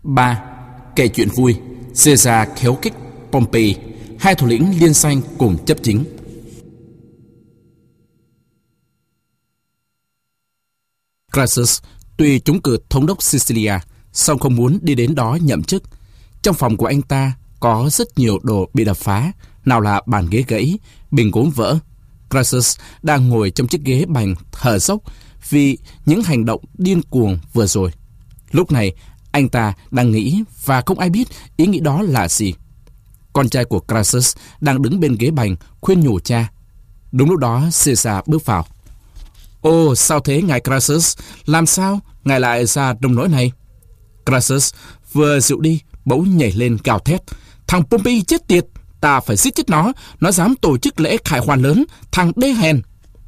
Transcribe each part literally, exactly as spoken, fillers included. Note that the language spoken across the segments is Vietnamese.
ba. Kể chuyện vui. Caesar khéo kích Pompey. Hai thủ lĩnh liên danh cùng chấp chính. Crassus tuy trúng cử thống đốc Sicilia, song không muốn đi đến đó nhậm chức. Trong phòng của anh ta có rất nhiều đồ bị đập phá, nào là bàn ghế gãy, bình gốm vỡ. Crassus đang ngồi trong chiếc ghế bành thở dốc vì những hành động điên cuồng vừa rồi. Lúc này, anh ta đang nghĩ và không ai biết ý nghĩ đó là gì. Con trai của Crassus đang đứng bên ghế bành khuyên nhủ cha. Đúng lúc đó, Caesar bước vào. Ồ, sao thế ngài Crassus? Làm sao ngài lại ra nông nỗi này? Crassus vừa dịu đi, bỗng nhảy lên gào thét. Thằng Pompey chết tiệt! Ta phải giết chết nó! Nó dám tổ chức lễ khải hoàn lớn! Thằng đê hèn!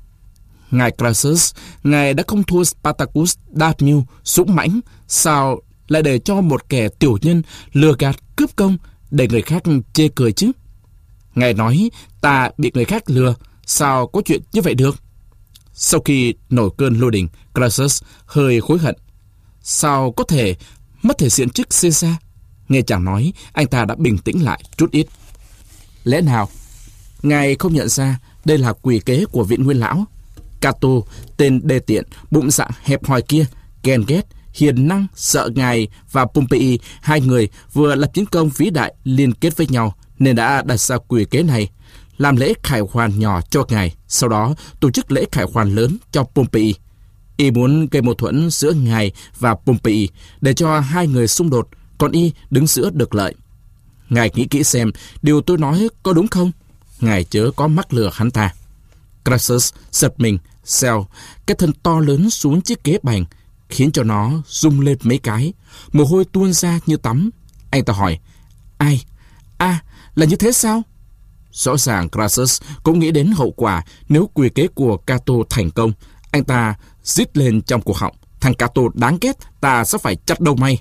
Ngài Crassus, ngài đã không thua Spartacus đa mưu, dũng mãnh. Sao lại để cho một kẻ tiểu nhân lừa gạt cướp công để người khác chê cười chứ? Ngài nói ta bị người khác lừa. Sao có chuyện như vậy được? Sau khi nổi cơn lôi đình, Crassus hơi hối hận. Sao có thể mất thể diện trước Caesar? Nghe chàng nói, anh ta đã bình tĩnh lại chút ít. Lẽ nào ngài không nhận ra đây là quỷ kế của viện Nguyên lão? Cato, tên đê tiện, bụng dạ hẹp hòi kia, ghen ghét, hiền năng, sợ ngài và Pompey, hai người vừa lập chiến công vĩ đại liên kết với nhau, nên đã đặt ra quỷ kế này, làm lễ khải hoàn nhỏ cho ngài, sau đó tổ chức lễ khải hoàn lớn cho Pompey. Y muốn gây mâu thuẫn giữa ngài và Pompey để cho hai người xung đột, còn y đứng giữa được lợi. Ngài nghĩ kỹ xem điều tôi nói có đúng không? Ngài chớ có mắc lừa hắn ta. Crassus giật mình, xèo cái thân to lớn xuống chiếc ghế bành, khiến cho nó rung lên mấy cái, mồ hôi tuôn ra như tắm. Anh ta hỏi, ai? À, là như thế sao? Rõ ràng Crassus cũng nghĩ đến hậu quả nếu quỷ kế của Cato thành công. Anh ta rít lên trong cổ họng, thằng Cato đáng ghét, ta sẽ phải chặt đầu mày.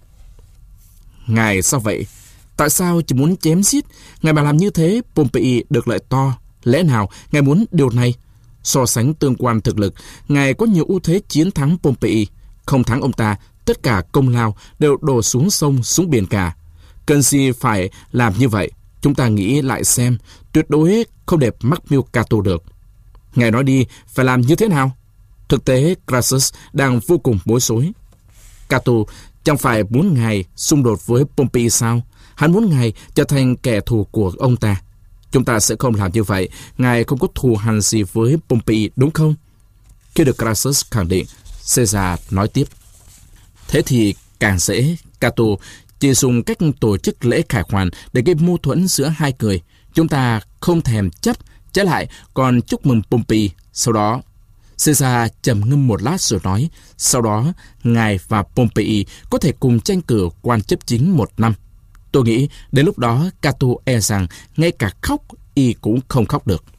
Ngài sao vậy? Tại sao chỉ muốn chém giết? Ngài mà làm như thế, Pompey được lợi to. Lẽ nào ngài muốn điều này? So sánh tương quan thực lực, ngài có nhiều ưu thế chiến thắng Pompey. Không thắng ông ta, tất cả công lao đều đổ xuống sông, xuống biển cả. Cần gì phải làm như vậy? Chúng ta nghĩ lại xem, tuyệt đối không để mắc mưu Cato được. Ngài nói đi, phải làm như thế nào? Thực tế, Crassus đang vô cùng bối rối. Cato chẳng phải muốn ngài xung đột với Pompey sao? Hắn muốn ngài trở thành kẻ thù của ông ta. Chúng ta sẽ không làm như vậy. Ngài không có thù hằn gì với Pompey, đúng không? Khi được Crassus khẳng định, Caesar nói tiếp. Thế thì càng dễ. Cato chỉ dùng cách tổ chức lễ khải hoàn để gây mâu thuẫn giữa hai người. Chúng ta không thèm chấp, trái lại còn chúc mừng Pompey. Sau đó, Caesar trầm ngâm một lát rồi nói, sau đó ngài và Pompey có thể cùng tranh cử quan chấp chính một năm. Tôi nghĩ đến lúc đó Cato e rằng ngay cả khóc y cũng không khóc được.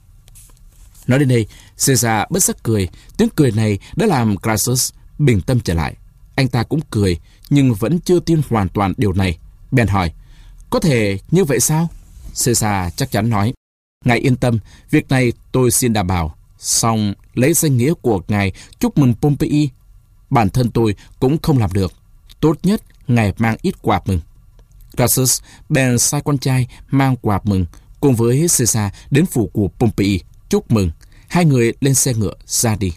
Nói đến đây, Caesar bất giác cười. Tiếng cười này đã làm Crassus bình tâm trở lại. Anh ta cũng cười, nhưng vẫn chưa tin hoàn toàn điều này. Bèn hỏi, có thể như vậy sao? Caesar chắc chắn nói, ngài yên tâm, việc này tôi xin đảm bảo. Song lấy danh nghĩa của ngài chúc mừng Pompey, bản thân tôi cũng không làm được. Tốt nhất ngài mang ít quà mừng. Crassus bèn sai con trai mang quà mừng cùng với Caesar đến phủ của Pompey chúc mừng. Hai người lên xe ngựa ra đi.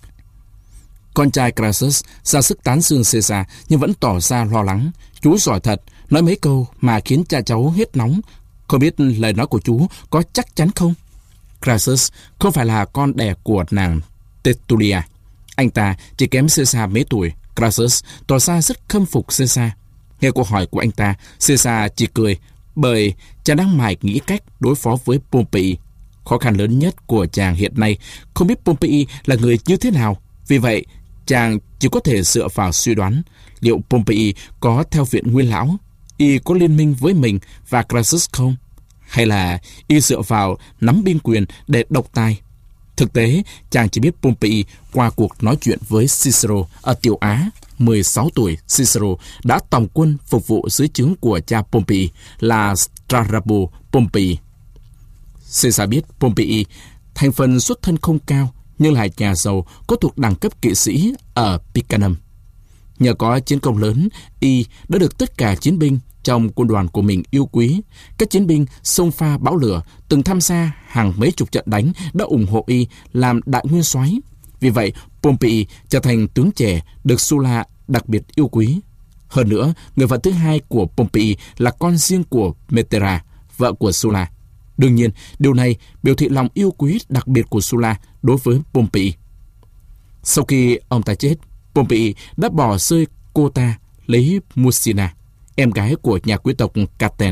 Con trai Crassus ra sức tán dương Caesar nhưng vẫn tỏ ra lo lắng. Chú giỏi thật, nói mấy câu mà khiến cha cháu hết nóng. Không biết lời nói của chú có chắc chắn không? Crassus không phải là con đẻ của nàng Tertulia. Anh ta chỉ kém Caesar mấy tuổi. Crassus tỏ ra rất khâm phục Caesar. Nghe câu hỏi của anh ta, Caesar chỉ cười, bởi chàng đang mải nghĩ cách đối phó với Pompey. Khó khăn lớn nhất của chàng hiện nay không biết Pompey là người như thế nào. Vì vậy, chàng chỉ có thể dựa vào suy đoán liệu Pompey có theo viện Nguyên lão, y có liên minh với mình và Crassus không? Hay là y dựa vào nắm binh quyền để độc tài? Thực tế, chàng chỉ biết Pompey qua cuộc nói chuyện với Cicero ở Tiểu Á. mười sáu tuổi, Cicero đã tòng quân phục vụ dưới trướng của cha Pompey là Strabo Pompey. Caesar biết Pompey thành phần xuất thân không cao nhưng là nhà giàu có thuộc đẳng cấp kỵ sĩ ở Picanum. Nhờ có chiến công lớn, y đã được tất cả chiến binh trong quân đoàn của mình yêu quý. Các chiến binh xông pha bão lửa, từng tham gia hàng mấy chục trận đánh đã ủng hộ y làm đại nguyên soái. Vì vậy, Pompey trở thành tướng trẻ được Sulla đặc biệt yêu quý. Hơn nữa, người vợ thứ hai của Pompey là con riêng của Metera, vợ của Sulla. Đương nhiên, điều này biểu thị lòng yêu quý đặc biệt của Sulla đối với Pompey. Sau khi ông ta chết, Pompey đã bỏ rơi cô ta lấy Musina, em gái của nhà quý tộc Caten.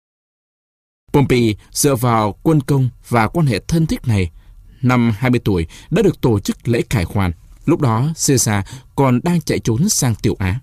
Pompey dựa vào quân công và quan hệ thân thích này, năm hai mươi tuổi đã được tổ chức lễ khải hoàn. Lúc đó, Caesar còn đang chạy trốn sang Tiểu Á.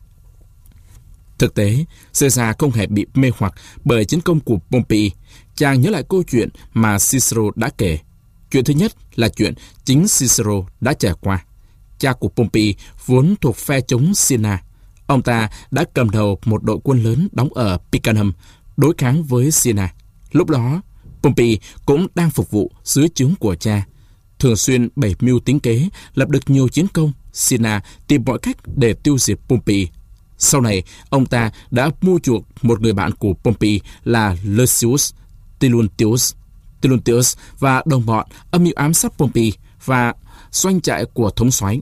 Thực tế, Caesar không hề bị mê hoặc bởi chiến công của Pompey. Chàng nhớ lại câu chuyện mà Cicero đã kể. Chuyện thứ nhất là chuyện chính Cicero đã trải qua. Cha của Pompey vốn thuộc phe chống Cinna. Ông ta đã cầm đầu một đội quân lớn đóng ở Picenum đối kháng với Cinna. Lúc đó, Pompey cũng đang phục vụ dưới trướng của cha, thường xuyên bày mưu tính kế, lập được nhiều chiến công. Cinna tìm mọi cách để tiêu diệt Pompey. Sau này, ông ta đã mua chuộc một người bạn của Pompey là Lucius Tiluntius. Tiluntius và đồng bọn âm mưu ám sát Pompey và doanh trại của thống soái.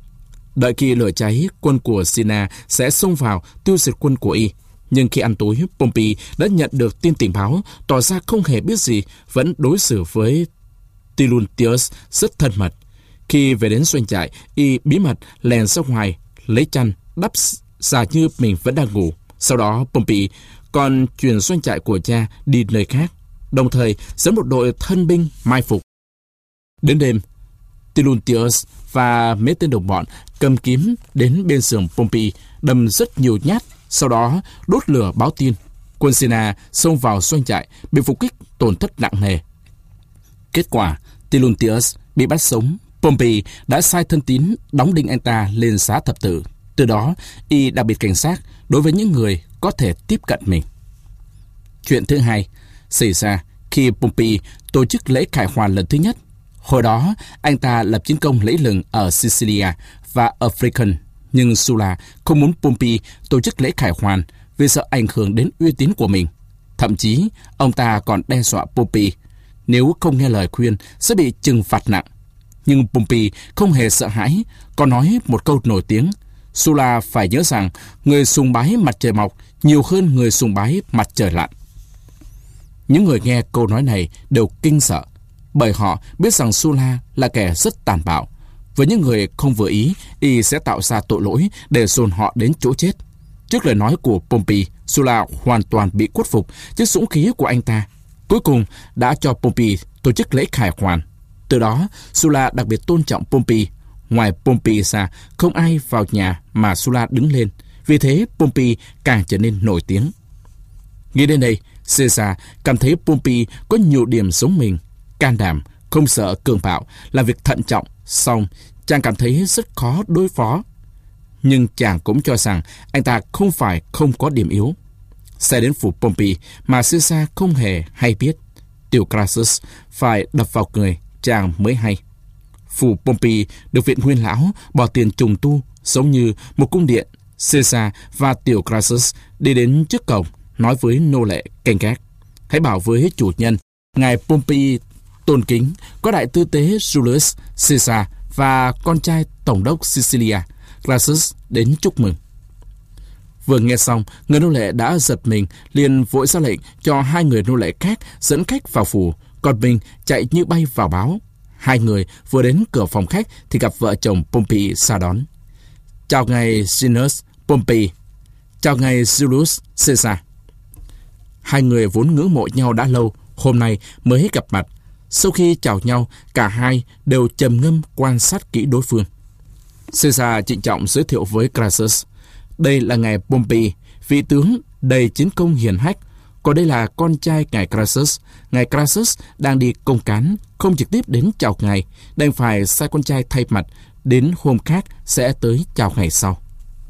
Đợi khi lửa cháy, quân của Cinna sẽ xông vào tiêu diệt quân của y. Nhưng khi ăn tối, Pompey đã nhận được tin tình báo, tỏ ra không hề biết gì, vẫn đối xử với Tiluntius rất thân mật. Khi về đến doanh trại, y bí mật lèn ra ngoài, lấy chăn, đắp giả như mình vẫn đang ngủ. Sau đó, Pompey còn chuyển doanh trại của cha đi nơi khác, đồng thời dẫn một đội thân binh mai phục. Đến đêm, Tiluntius và mấy tên đồng bọn cầm kiếm đến bên giường Pompey, đâm rất nhiều nhát, sau đó đốt lửa báo tin. Quân Cinna xông vào doanh trại, bị phục kích tổn thất nặng nề. Kết quả, Tiluntius bị bắt sống. Pompey đã sai thân tín đóng đinh anh ta lên giá thập tự. Từ đó, y đặc biệt cảnh giác đối với những người có thể tiếp cận mình. Chuyện thứ hai xảy ra khi Pompey tổ chức lễ khải hoàn lần thứ nhất. Hồi đó, anh ta lập chiến công lẫy lừng ở Sicilia và ở African, nhưng Sulla không muốn Pompey tổ chức lễ khải hoàn vì sợ ảnh hưởng đến uy tín của mình. Thậm chí, ông ta còn đe dọa Pompey, nếu không nghe lời khuyên sẽ bị trừng phạt nặng. Nhưng Pompey không hề sợ hãi, còn nói một câu nổi tiếng: Sulla phải nhớ rằng người sùng bái mặt trời mọc nhiều hơn người sùng bái mặt trời lặn. Những người nghe câu nói này đều kinh sợ, bởi họ biết rằng Sulla là kẻ rất tàn bạo. Với những người không vừa ý, y sẽ tạo ra tội lỗi để dồn họ đến chỗ chết. Trước lời nói của Pompey, Sulla hoàn toàn bị khuất phục trước dũng khí của anh ta. Cuối cùng đã cho Pompey tổ chức lễ khải hoàn. Từ đó, Sulla đặc biệt tôn trọng Pompey. Ngoài Pompey ra, không ai vào nhà mà Sulla đứng lên. Vì thế, Pompey càng trở nên nổi tiếng. Nghĩ đến đây, Caesar cảm thấy Pompey có nhiều điểm giống mình: can đảm, không sợ cường bạo, làm việc thận trọng. Song chàng cảm thấy rất khó đối phó. Nhưng chàng cũng cho rằng anh ta không phải không có điểm yếu. Sẽ đến phủ Pompey mà Caesar không hề hay biết. Tiểu Crassus phải đập vào người chàng mới hay. Phủ Pompey được viện nguyên lão bỏ tiền trùng tu giống như một cung điện. Caesar và Tiểu Crassus đi đến trước cổng, nói với nô lệ canh gác: hãy bảo với chủ nhân, ngài Pompey tôn kính có đại tư tế Julius Caesar và con trai tổng đốc Sicilia Crassus đến chúc mừng. Vừa nghe xong, người nô lệ đã giật mình, liền vội ra lệnh cho hai người nô lệ khác dẫn khách vào phủ, còn mình chạy như bay vào báo. Hai người vừa đến cửa phòng khách thì gặp vợ chồng Pompey ra đón. Chào ngài Gaius Pompey. Chào ngài Julius Caesar. Hai người vốn ngưỡng mộ nhau đã lâu, hôm nay mới gặp mặt. Sau khi chào nhau, cả hai đều trầm ngâm quan sát kỹ đối phương. Caesar trịnh trọng giới thiệu với Crassus: đây là ngài Pompey, vị tướng đầy chiến công hiển hách. Còn đây là con trai ngài Crassus. Ngài Crassus đang đi công cán, không trực tiếp đến chào ngài, đành phải sai con trai thay mặt, đến hôm khác sẽ tới chào ngài sau.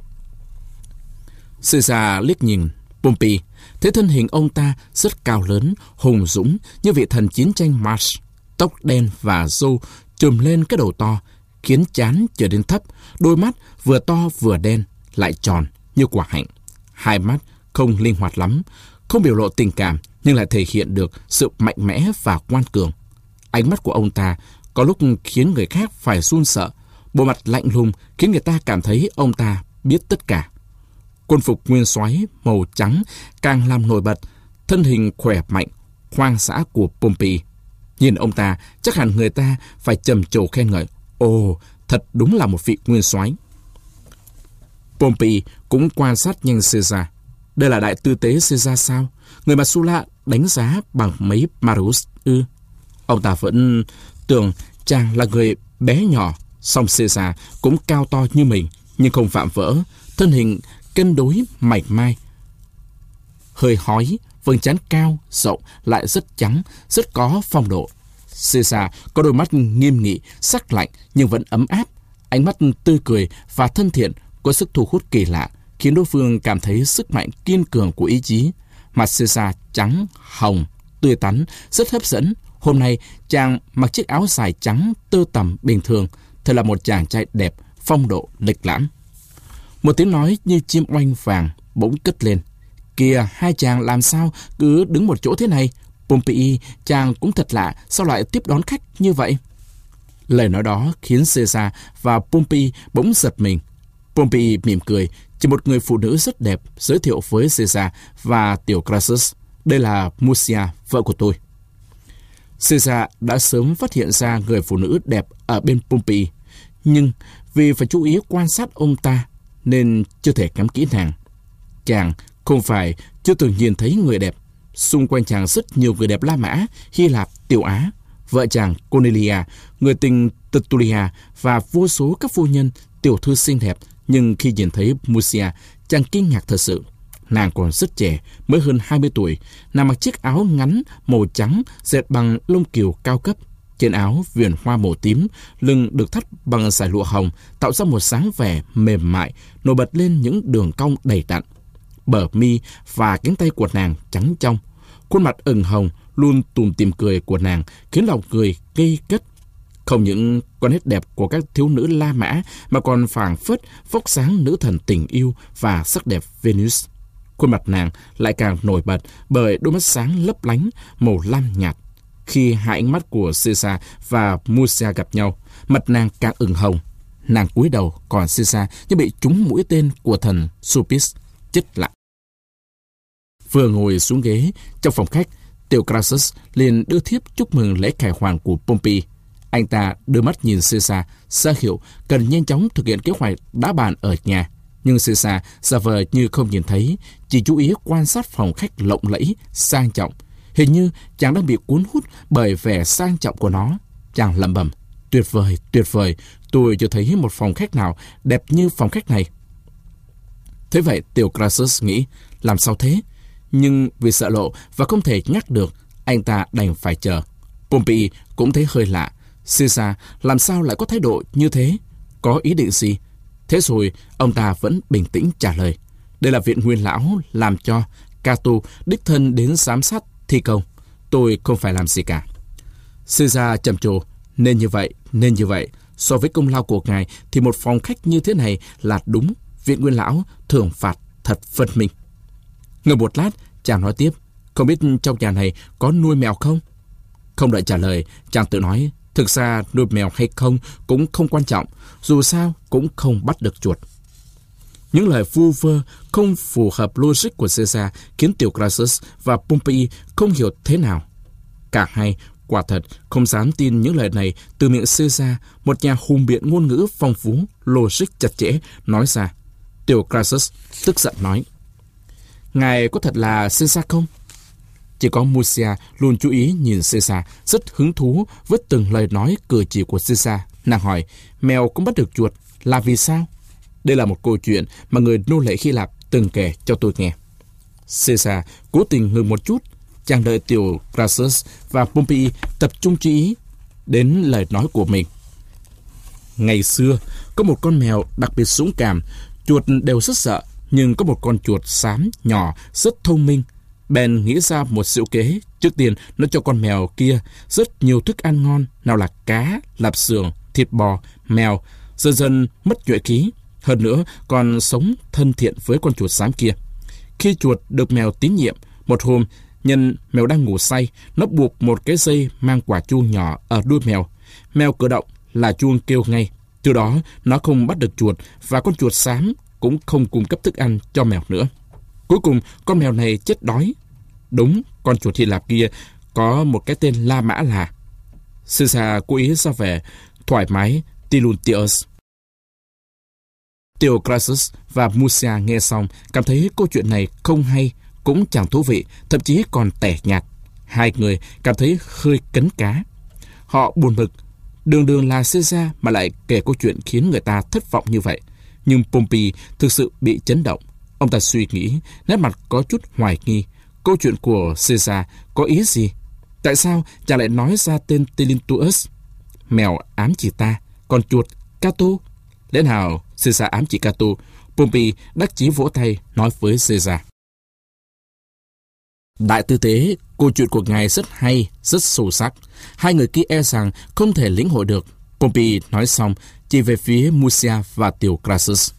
Caesar liếc nhìn Pompey, thấy thân hình ông ta rất cao lớn, hùng dũng như vị thần chiến tranh Mars, tóc đen và râu trùm lên cái đầu to, khiến trán trở nên thấp, đôi mắt vừa to vừa đen, lại tròn như quả hạnh. Hai mắt không linh hoạt lắm, không biểu lộ tình cảm, nhưng lại thể hiện được sự mạnh mẽ và ngoan cường. Ánh mắt của ông ta có lúc khiến người khác phải run sợ. Bộ mặt lạnh lùng khiến người ta cảm thấy ông ta biết tất cả. Quân phục nguyên soái màu trắng càng làm nổi bật thân hình khỏe mạnh, hoang dã của Pompey. Nhìn ông ta, chắc hẳn người ta phải trầm trồ khen ngợi. Ồ, thật đúng là một vị nguyên soái. Pompey cũng quan sát nhanh Caesar. Đây là đại tư tế Caesar sao? Người mà Sulla đánh giá bằng mấy Marius ư? Ông ta vẫn tưởng chàng là người bé nhỏ, song Caesar cũng cao to như mình, nhưng không vạm vỡ, thân hình cân đối mảnh mai, hơi hói, vầng trán cao, rộng, lại rất trắng, rất có phong độ. Caesar có đôi mắt nghiêm nghị, sắc lạnh nhưng vẫn ấm áp, ánh mắt tươi cười và thân thiện, có sức thu hút kỳ lạ, khiến đối phương cảm thấy sức mạnh kiên cường của ý chí. Mặt Caesar trắng, hồng, tươi tắn, rất hấp dẫn. Hôm nay, chàng mặc chiếc áo dài trắng tơ tằm bình thường, thật là một chàng trai đẹp, phong độ, lịch lãm. Một tiếng nói như chim oanh vàng bỗng cất lên. Kìa, hai chàng làm sao cứ đứng một chỗ thế này? Pompey, chàng cũng thật lạ, sao lại tiếp đón khách như vậy? Lời nói đó khiến Caesar và Pompey bỗng giật mình. Pompey mỉm cười, chỉ một người phụ nữ rất đẹp giới thiệu với Caesar và tiểu Crassus. Đây là Mursia, vợ của tôi. Caesar đã sớm phát hiện ra người phụ nữ đẹp ở bên Pompey, nhưng vì phải chú ý quan sát ông ta nên chưa thể ngắm kỹ nàng. Chàng không phải chưa từng nhìn thấy người đẹp. Xung quanh chàng rất nhiều người đẹp La Mã, Hy Lạp, Tiểu Á. Vợ chàng Cornelia, người tình Tertulia và vô số các phu nhân, tiểu thư xinh đẹp. Nhưng khi nhìn thấy Mursia, chàng kinh ngạc thật sự. Nàng còn rất trẻ, mới hơn hai mươi tuổi. Nàng mặc chiếc áo ngắn màu trắng dệt bằng lông cừu cao cấp. Trên áo viền hoa màu tím, lưng được thắt bằng dải lụa hồng, tạo ra một dáng vẻ mềm mại, nổi bật lên những đường cong đầy đặn. Bờ mi và cánh tay của nàng trắng trong. Khuôn mặt ửng hồng, luôn tủm tỉm cười của nàng khiến lòng người ngây cất. Không những có nét đẹp của các thiếu nữ La Mã mà còn phảng phất vóc dáng nữ thần tình yêu và sắc đẹp Venus. Khuôn mặt nàng lại càng nổi bật bởi đôi mắt sáng lấp lánh màu lam nhạt. Khi hai ánh mắt của Caesar và Mursia gặp nhau, mặt nàng càng ửng hồng. Nàng cúi đầu, còn Caesar như bị trúng mũi tên của thần Sulpice, chết lặng. Vừa ngồi xuống ghế trong phòng khách, tiểu Crassus liền đưa thiếp chúc mừng lễ khải hoàn của Pompey. Anh ta đưa mắt nhìn Caesar, ra hiệu cần nhanh chóng thực hiện kế hoạch đã bàn ở nhà. Nhưng Caesar giả vờ như không nhìn thấy, chỉ chú ý quan sát phòng khách lộng lẫy, sang trọng. Hình như chàng đang bị cuốn hút bởi vẻ sang trọng của nó. Chàng lẩm bẩm, tuyệt vời, tuyệt vời, tôi chưa thấy một phòng khách nào đẹp như phòng khách này. Thế vậy tiểu Crassus nghĩ, làm sao thế? Nhưng vì sợ lộ và không thể nhắc được, anh ta đành phải chờ. Pompey cũng thấy hơi lạ. Caesar làm sao lại có thái độ như thế? Có ý định gì? Thế rồi ông ta vẫn bình tĩnh trả lời. Đây là viện nguyên lão làm cho. Cato đích thân đến giám sát thi công. Tôi không phải làm gì cả. Caesar trầm trồ. Nên như vậy, nên như vậy. So với công lao của ngài thì một phòng khách như thế này là đúng. Viện nguyên lão thưởng phạt thật phân minh. Ngồi một lát, chàng nói tiếp. Không biết trong nhà này có nuôi mèo không? Không đợi trả lời, chàng tự nói. Thực ra nuôi mèo hay không cũng không quan trọng, dù sao cũng không bắt được chuột. Những lời vu vơ không phù hợp logic của Caesar khiến tiểu Crassus và Pompey không hiểu thế nào. Cả hai quả thật không dám tin những lời này từ miệng Caesar, một nhà hùng biện ngôn ngữ phong phú, logic chặt chẽ, nói ra. Tiểu Crassus tức giận nói, ngài có thật là Caesar không? Chỉ có Mursia luôn chú ý nhìn Caesar, rất hứng thú với từng lời nói cử chỉ của Caesar. Nàng hỏi, mèo cũng bắt được chuột, là vì sao? Đây là một câu chuyện mà người nô lệ Hy Lạp từng kể cho tôi nghe. Caesar cố tình ngừng một chút, chàng đợi tiểu Crassus và Pompey tập trung chú ý đến lời nói của mình. Ngày xưa, có một con mèo đặc biệt dũng cảm, chuột đều rất sợ, nhưng có một con chuột xám nhỏ rất thông minh. Bèn nghĩ ra một diệu kế. Trước tiên nó cho con mèo kia rất nhiều thức ăn ngon, nào là cá, lạp xưởng, thịt bò, mèo. Dần dần mất nhuệ khí. Hơn nữa, còn sống thân thiện với con chuột xám kia. Khi chuột được mèo tín nhiệm, một hôm, nhân mèo đang ngủ say, nó buộc một cái dây mang quả chuông nhỏ ở đuôi mèo. Mèo cử động là chuông kêu ngay. Từ đó, nó không bắt được chuột và con chuột xám cũng không cung cấp thức ăn cho mèo nữa. Cuối cùng, con mèo này chết đói. Đúng, con chuột Hy Lạp kia có một cái tên La Mã là. Caesar cố ý ra vẻ thoải mái Tiluntius. Theocrates và Musia nghe xong cảm thấy câu chuyện này không hay, cũng chẳng thú vị, thậm chí còn tẻ nhạt. Hai người cảm thấy hơi cấn cá. Họ buồn bực, đường đường là Caesar mà lại kể câu chuyện khiến người ta thất vọng như vậy. Nhưng Pompey thực sự bị chấn động. Ông ta suy nghĩ, nét mặt có chút hoài nghi. Câu chuyện của Caesar có ý gì? Tại sao chàng lại nói ra tên Tiluntius? Mèo ám chỉ ta, còn chuột Cato. Lẽ nào Caesar ám chỉ Cato? Pompey đắc chí vỗ tay nói với Caesar. Đại tư tế, câu chuyện của ngài rất hay, rất sâu sắc. Hai người kia e rằng không thể lĩnh hội được. Pompey nói xong, chỉ về phía Musia và Theocrates.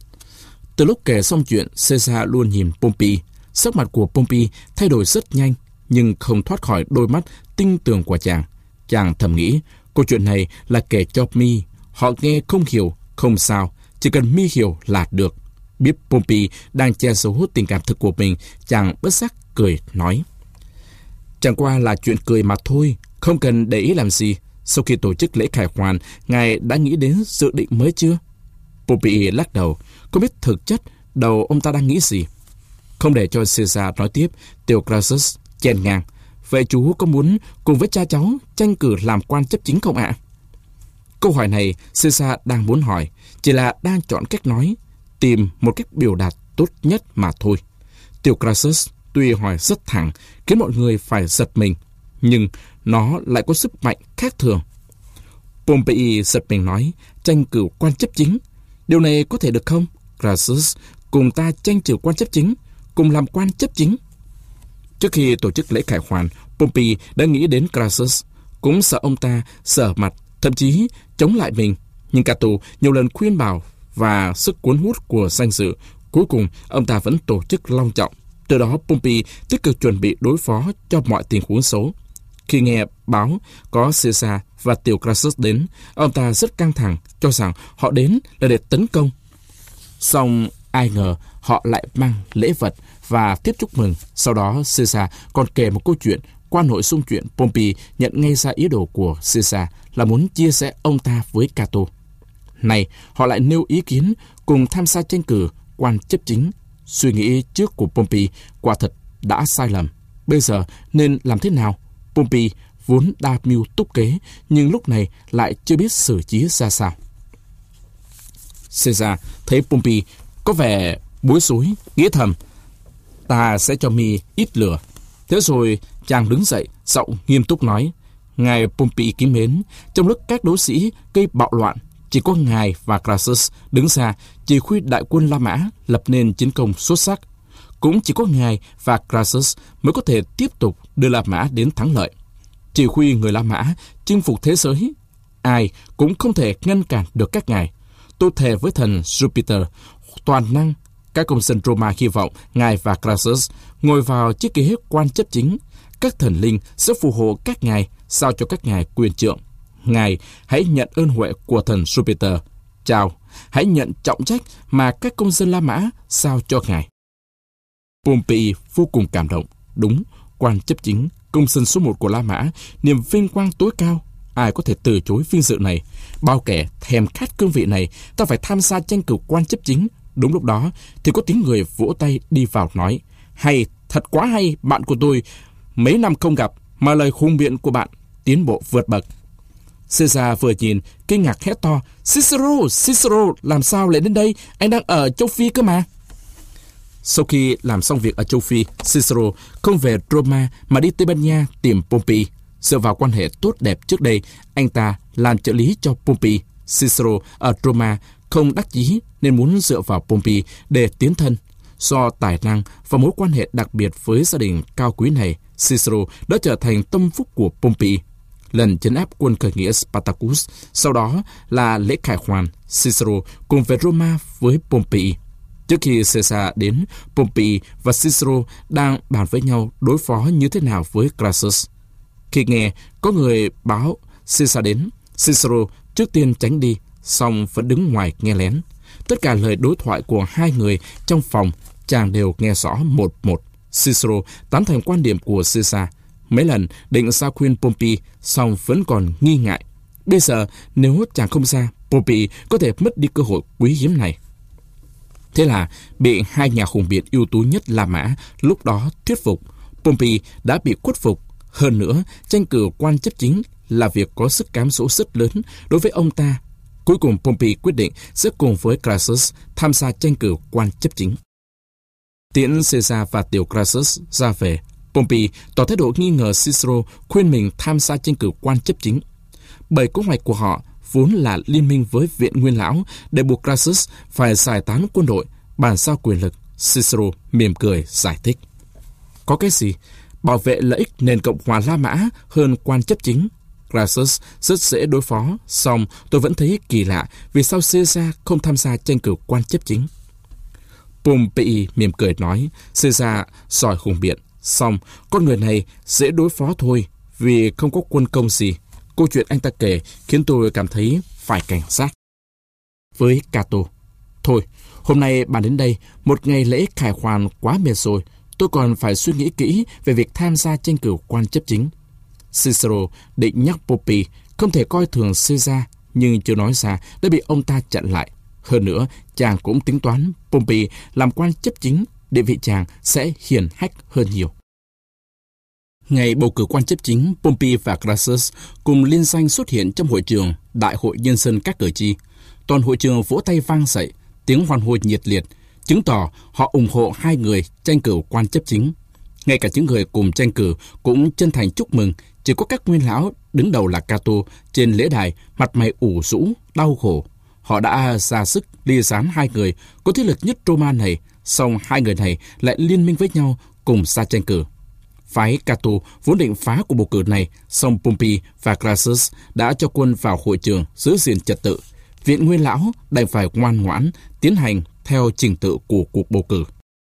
Từ lúc kể xong chuyện, Caesar luôn nhìn Pompey. Sắc mặt của Pompey thay đổi rất nhanh, nhưng không thoát khỏi đôi mắt tinh tường của chàng. Chàng thầm nghĩ, câu chuyện này là kể cho mi. Họ nghe không hiểu, không sao, chỉ cần mi hiểu là được. Biết Pompey đang che giấu tình cảm thực của mình, chàng bất giác cười nói. Chẳng qua là chuyện cười mà thôi, không cần để ý làm gì. Sau khi tổ chức lễ khải hoàn, ngài đã nghĩ đến dự định mới chưa? Pompey lắc đầu, không biết thực chất đầu ông ta đang nghĩ gì. Không để cho Caesar nói tiếp, Theocrates chen ngang. Vậy chú có muốn cùng với cha cháu tranh cử làm quan chấp chính không ạ? Câu hỏi này Caesar đang muốn hỏi, chỉ là đang chọn cách nói, tìm một cách biểu đạt tốt nhất mà thôi. Theocrates tuy hỏi rất thẳng, khiến mọi người phải giật mình, nhưng nó lại có sức mạnh khác thường. Pompey giật mình nói, tranh cử quan chấp chính. Điều này có thể được không? Crassus, cùng ta tranh cử quan chấp chính, cùng làm quan chấp chính. Trước khi tổ chức lễ khải hoàn, Pompey đã nghĩ đến Crassus, cũng sợ ông ta sở mặt, thậm chí chống lại mình. Nhưng Cato nhiều lần khuyên bảo và sức cuốn hút của danh dự, cuối cùng ông ta vẫn tổ chức long trọng. Từ đó Pompey tích cực chuẩn bị đối phó cho mọi tình huống xấu. Khi nghe báo có Caesar và Theocrates đến, ông ta rất căng thẳng, cho rằng họ đến là để tấn công. Song ai ngờ họ lại mang lễ vật và tiếp chúc mừng. Sau đó Caesar còn kể một câu chuyện. Qua nội dung chuyện, Pompey nhận ngay ra ý đồ của Caesar là muốn chia sẻ ông ta với Cato. Này, họ lại nêu ý kiến cùng tham gia tranh cử quan chấp chính. Suy nghĩ trước của Pompey quả thật đã sai lầm. Bây giờ nên làm thế nào? Pompey vốn đa mưu túc kế, nhưng lúc này lại chưa biết xử trí ra sao. Caesar thấy Pompey có vẻ bối rối, nghĩ thầm, ta sẽ cho mi ít lửa. Thế rồi chàng đứng dậy, giọng nghiêm túc nói, ngài Pompey kính mến, trong lúc các đấu sĩ gây bạo loạn, chỉ có ngài và Crassus đứng ra chỉ huy đại quân La Mã lập nên chiến công xuất sắc. Cũng chỉ có ngài và Crassus mới có thể tiếp tục đưa La Mã đến thắng lợi. Chỉ huy người La Mã chinh phục thế giới, ai cũng không thể ngăn cản được các ngài. Tôi thề với thần Jupiter toàn năng, các công dân Roma hy vọng ngài và Crassus ngồi vào chiếc ghế quan chấp chính. Các thần linh sẽ phù hộ các ngài, sao cho các ngài quyền trượng. Ngài hãy nhận ơn huệ của thần Jupiter. Chào, hãy nhận trọng trách mà các công dân La Mã sao cho ngài. Pompey vô cùng cảm động. Đúng, quan chấp chính, công dân số một của La Mã, niềm vinh quang tối cao. Ai có thể từ chối vinh dự này? Bao kẻ thèm khát cương vị này, ta phải tham gia tranh cử quan chấp chính. Đúng lúc đó thì có tiếng người vỗ tay đi vào nói, hay, thật quá hay, bạn của tôi. Mấy năm không gặp mà lời hùng biện của bạn tiến bộ vượt bậc. Caesar vừa nhìn, kinh ngạc hét to, Cicero, Cicero, làm sao lại đến đây? Anh đang ở châu Phi cơ mà. Sau khi làm xong việc ở châu Phi, Cicero không về Roma mà đi Tây Ban Nha tìm Pompey. Dựa vào quan hệ tốt đẹp trước đây, anh ta làm trợ lý cho Pompey. Cicero ở Roma không đắc chí nên muốn dựa vào Pompey để tiến thân. Do tài năng và mối quan hệ đặc biệt với gia đình cao quý này, Cicero đã trở thành tâm phúc của Pompey. lần trấn áp quân khởi nghĩa Spartacus, sau đó là lễ khải hoàn Cicero cùng về Roma với Pompey. Trước khi Caesar đến, Pompey và Cicero đang bàn với nhau đối phó như thế nào với Crassus. Khi nghe có người báo Caesar đến, Cicero trước tiên tránh đi, song vẫn đứng ngoài nghe lén. Tất cả lời đối thoại của hai người trong phòng chàng đều nghe rõ một một. Cicero tán thành quan điểm của Caesar. Mấy lần định ra khuyên Pompey, song vẫn còn nghi ngại. Bây giờ nếu chàng không ra, Pompey có thể mất đi cơ hội quý hiếm này. Thế là bị hai nhà hùng biện ưu tú nhất La Mã lúc đó thuyết phục. Pompey đã bị khuất phục. Hơn nữa, tranh cử quan chấp chính là việc có sức cám dỗ rất lớn đối với ông ta. Cuối cùng Pompey quyết định sẽ cùng với Crassus tham gia tranh cử quan chấp chính. Tiễn Caesar và tiểu Crassus ra về, Pompey tỏ thái độ nghi ngờ Cicero khuyên mình tham gia tranh cử quan chấp chính. Bởi kế hoạch của họ vốn là liên minh với Viện Nguyên Lão để buộc Crassus phải giải tán quân đội, bàn giao quyền lực. Cicero mỉm cười giải thích. Có cái gì? Bảo vệ lợi ích nền Cộng hòa La Mã hơn quan chấp chính. Crassus rất dễ đối phó, song tôi vẫn thấy kỳ lạ vì sao Caesar không tham gia tranh cử quan chấp chính. Pompey mỉm cười nói, Caesar giỏi hùng biện, song con người này dễ đối phó thôi vì không có quân công gì. Câu chuyện anh ta kể khiến tôi cảm thấy phải cảnh giác. Với Cato, thôi, hôm nay bạn đến đây, một ngày lễ khải hoàn quá mệt rồi, tôi còn phải suy nghĩ kỹ về việc tham gia tranh cử quan chấp chính. Cicero định nhắc Pompey không thể coi thường Caesar, nhưng chưa nói ra đã bị ông ta chặn lại. Hơn nữa, chàng cũng tính toán Pompey làm quan chấp chính, địa vị chàng sẽ hiển hách hơn nhiều. Ngày bầu cử quan chấp chính, Pompey và Crassus cùng liên danh xuất hiện trong hội trường Đại hội Nhân dân các cử tri. Toàn hội trường vỗ tay vang dậy, tiếng hoan hô nhiệt liệt, chứng tỏ họ ủng hộ hai người tranh cử quan chấp chính. Ngay cả những người cùng tranh cử cũng chân thành chúc mừng, chỉ có các nguyên lão đứng đầu là Cato trên lễ đài, mặt mày ủ rũ, đau khổ. Họ đã ra sức lia gián hai người có thế lực nhất Roma này, song hai người này lại liên minh với nhau cùng ra tranh cử. Phái Cato vốn định phá cuộc bầu cử này, song Pompey và Crassus đã cho quân vào hội trường giữ gìn trật tự. Viện Nguyên Lão đành phải ngoan ngoãn tiến hành theo trình tự của cuộc bầu cử.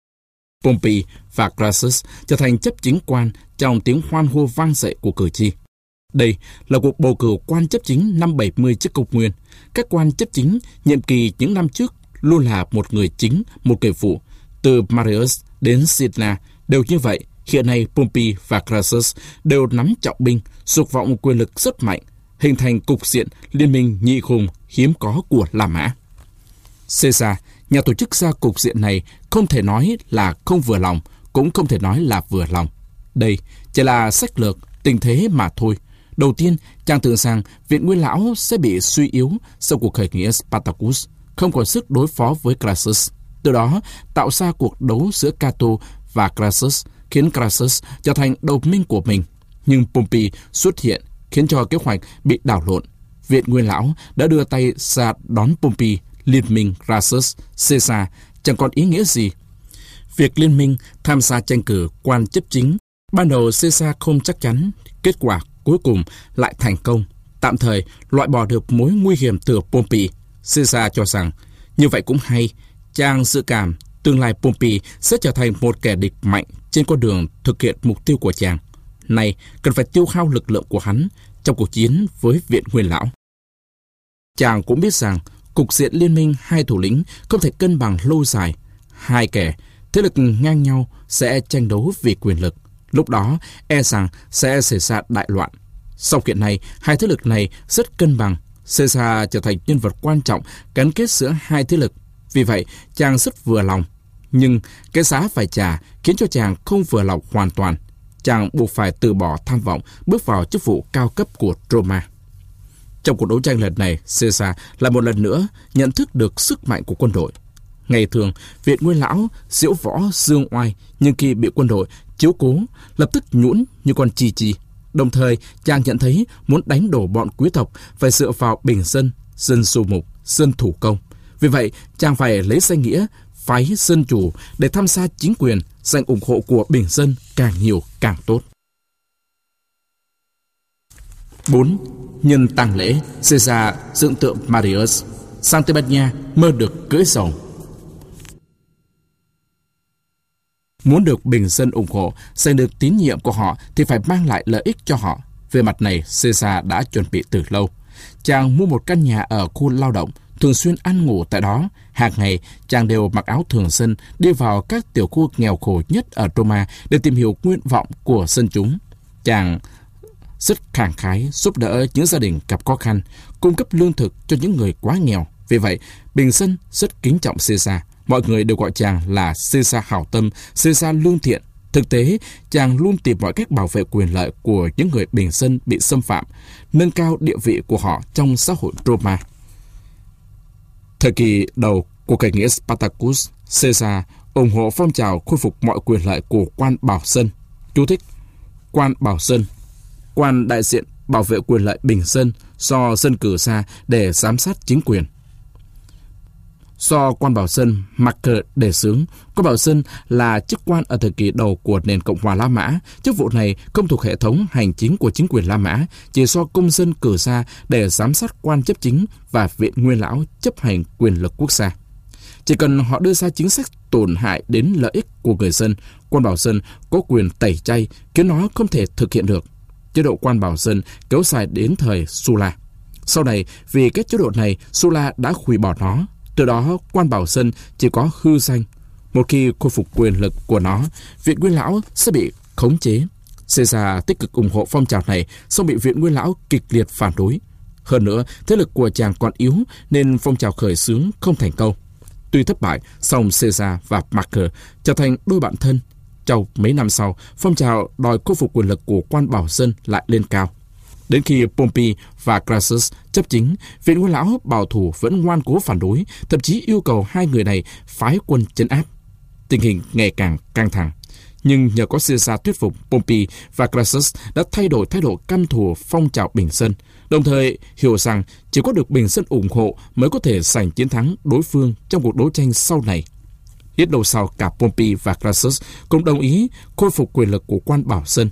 Pompey và Crassus trở thành chấp chính quan trong tiếng hoan hô vang dậy của cử tri. Đây là cuộc bầu cử quan chấp chính năm bảy mươi trước công nguyên. Các quan chấp chính nhiệm kỳ những năm trước luôn là một người chính, một người phụ. Từ Marius đến Cinna đều như vậy. Hiện nay Pompey và Crassus đều nắm trọng binh, dục vọng quyền lực rất mạnh, hình thành cục diện liên minh nhị hùng hiếm có của La Mã. Caesar, nhà tổ chức ra cục diện này, không thể nói là không vừa lòng, cũng không thể nói là vừa lòng. Đây chỉ là sách lược, tình thế mà thôi. Đầu tiên, chàng tưởng rằng Viện Nguyên Lão sẽ bị suy yếu sau cuộc khởi nghĩa Spartacus, không còn sức đối phó với Crassus. Từ đó, tạo ra cuộc đấu giữa Cato và Crassus, khiến Crassus trở thành đồng minh của mình. Nhưng Pompey xuất hiện, khiến cho kế hoạch bị đảo lộn. Viện Nguyên Lão đã đưa tay ra đón Pompey, liên minh Crassus, Caesar chẳng còn ý nghĩa gì. Việc liên minh tham gia tranh cử quan chấp chính, ban đầu Caesar không chắc chắn, kết quả cuối cùng lại thành công, tạm thời loại bỏ được mối nguy hiểm từ Pompey. Caesar cho rằng như vậy cũng hay, chàng dự cảm tương lai Pompey sẽ trở thành một kẻ địch mạnh trên con đường thực hiện mục tiêu của chàng. Này cần phải tiêu hao lực lượng của hắn trong cuộc chiến với Viện Nguyên Lão. Chàng cũng biết rằng cục diện liên minh hai thủ lĩnh không thể cân bằng lâu dài. Hai kẻ thế lực ngang nhau sẽ tranh đấu vì quyền lực. Lúc đó e rằng sẽ xảy ra đại loạn. Sau kiện này, hai thế lực này rất cân bằng. Caesar trở thành nhân vật quan trọng gắn kết giữa hai thế lực. Vì vậy, chàng rất vừa lòng. Nhưng cái giá phải trả khiến cho chàng không vừa lòng hoàn toàn. Chàng buộc phải từ bỏ tham vọng, bước vào chức vụ cao cấp của Roma. Trong cuộc đấu tranh lần này, Caesar lại một lần nữa nhận thức được sức mạnh của quân đội. Ngày thường, Viện Nguyên Lão diễu võ dương oai, nhưng khi bị quân đội chiếu cố, lập tức nhũn như con chi chi. Đồng thời, chàng nhận thấy muốn đánh đổ bọn quý tộc phải dựa vào bình dân, dân du mục, dân thủ công. Vì vậy, chàng phải lấy danh nghĩa phái dân chủ để tham gia chính quyền, giành ủng hộ của bình dân càng nhiều càng tốt. bốn. Nhân tang lễ, Caesar dựng tượng Marius. Sang Tây Ban Nha mơ được cưỡi rồng. Muốn được bình dân ủng hộ, giành được tín nhiệm của họ thì phải mang lại lợi ích cho họ. Về mặt này, Caesar đã chuẩn bị từ lâu. Chàng mua một căn nhà ở khu lao động, thường xuyên ăn ngủ tại đó. Hàng ngày, chàng đều mặc áo thường dân, đi vào các tiểu khu nghèo khổ nhất ở Roma để tìm hiểu nguyện vọng của dân chúng. Chàng rất khẳng khái giúp đỡ những gia đình gặp khó khăn, cung cấp lương thực cho những người quá nghèo. Vì vậy, bình dân rất kính trọng Caesar. Mọi người đều gọi chàng là Caesar hảo tâm, Caesar lương thiện. Thực tế, chàng luôn tìm mọi cách bảo vệ quyền lợi của những người bình dân bị xâm phạm, nâng cao địa vị của họ trong xã hội Roma. Thời kỳ đầu của khởi nghĩa Spartacus, Caesar ủng hộ phong trào khôi phục mọi quyền lợi của quan bảo dân. Chú thích: quan bảo dân, quan đại diện bảo vệ quyền lợi bình dân do dân cử ra để giám sát chính quyền. Do quan bảo dân Marcus đề xướng, quan bảo dân là chức quan ở thời kỳ đầu của nền Cộng hòa La Mã. Chức vụ này không thuộc hệ thống hành chính của chính quyền La Mã, chỉ do công dân cử ra để giám sát quan chấp chính và viện nguyên lão chấp hành quyền lực quốc gia. Chỉ cần họ đưa ra chính sách tổn hại đến lợi ích của người dân, quan bảo dân có quyền tẩy chay, khiến nó không thể thực hiện được. Chế độ quan bảo dân kéo dài đến thời Sulla. Sau này, vì cái chế độ này, Sulla đã hủy bỏ nó. Từ đó, quan bảo dân chỉ có hư danh. Một khi khôi phục quyền lực của nó, viện nguyên lão sẽ bị khống chế. Caesar tích cực ủng hộ phong trào này, song bị viện nguyên lão kịch liệt phản đối. Hơn nữa, thế lực của chàng còn yếu nên phong trào khởi xướng không thành công. Tuy thất bại, song Caesar và Marcus trở thành đôi bạn thân. Trong mấy năm sau, phong trào đòi khôi phục quyền lực của quan bảo dân lại lên cao. Đến khi Pompey và Crassus chấp chính, viện nguyên lão bảo thủ vẫn ngoan cố phản đối, thậm chí yêu cầu hai người này phái quân trấn áp. Tình hình ngày càng căng thẳng. Nhưng nhờ có Caesar thuyết phục, Pompey và Crassus đã thay đổi thái độ căm thù phong trào bình dân, đồng thời hiểu rằng chỉ có được bình dân ủng hộ mới có thể giành chiến thắng đối phương trong cuộc đấu tranh sau này. Ít lâu sau, cả Pompey và Crassus cũng đồng ý khôi phục quyền lực của quan bảo dân.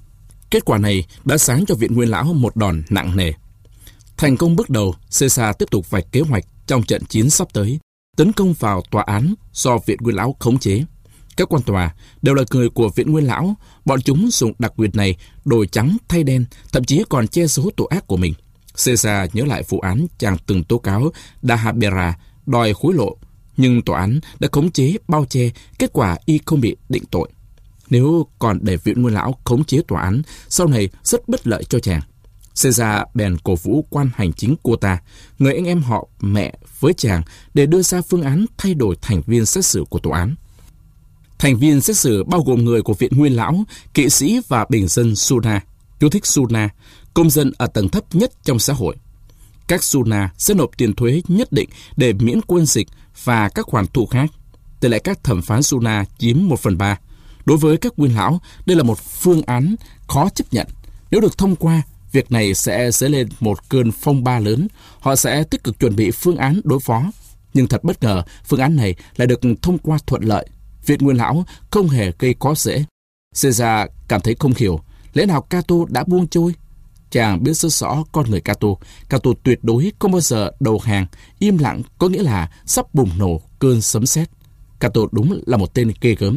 Kết quả này đã sáng cho viện nguyên lão một đòn nặng nề. Thành công bước đầu, Caesar tiếp tục vạch kế hoạch trong trận chiến sắp tới, tấn công vào tòa án do viện nguyên lão khống chế. Các quan tòa đều là người của viện nguyên lão, bọn chúng dùng đặc quyền này đổi trắng thay đen, thậm chí còn che giấu tội ác của mình. Caesar nhớ lại vụ án chàng từng tố cáo Dahabera đòi hối lộ, nhưng tòa án đã khống chế bao che, kết quả y không bị định tội. Nếu còn để viện nguyên lão khống chế tòa án, sau này rất bất lợi cho chàng. Caesar bèn cổ vũ quan hành chính Quota, người anh em họ mẹ với chàng, để đưa ra phương án thay đổi thành viên xét xử của tòa án. Thành viên xét xử bao gồm người của viện nguyên lão, kỵ sĩ và bình dân Suna. Chú thích Suna, công dân ở tầng thấp nhất trong xã hội. Các Suna sẽ nộp tiền thuế nhất định để miễn quân dịch và các khoản thụ khác. Tỷ lệ các thẩm phán Suna chiếm một phần ba. Đối với các nguyên lão, đây là một phương án khó chấp nhận. Nếu được thông qua, việc này sẽ dấy lên một cơn phong ba lớn. Họ sẽ tích cực chuẩn bị phương án đối phó. Nhưng thật bất ngờ, phương án này lại được thông qua thuận lợi. Viện nguyên lão không hề gây khó dễ. Caesar cảm thấy không hiểu, lẽ nào Cato đã buông trôi? Chàng biết rất rõ con người Cato. Cato tuyệt đối không bao giờ đầu hàng. Im lặng có nghĩa là sắp bùng nổ cơn sấm sét. Cato đúng là một tên ghê gớm.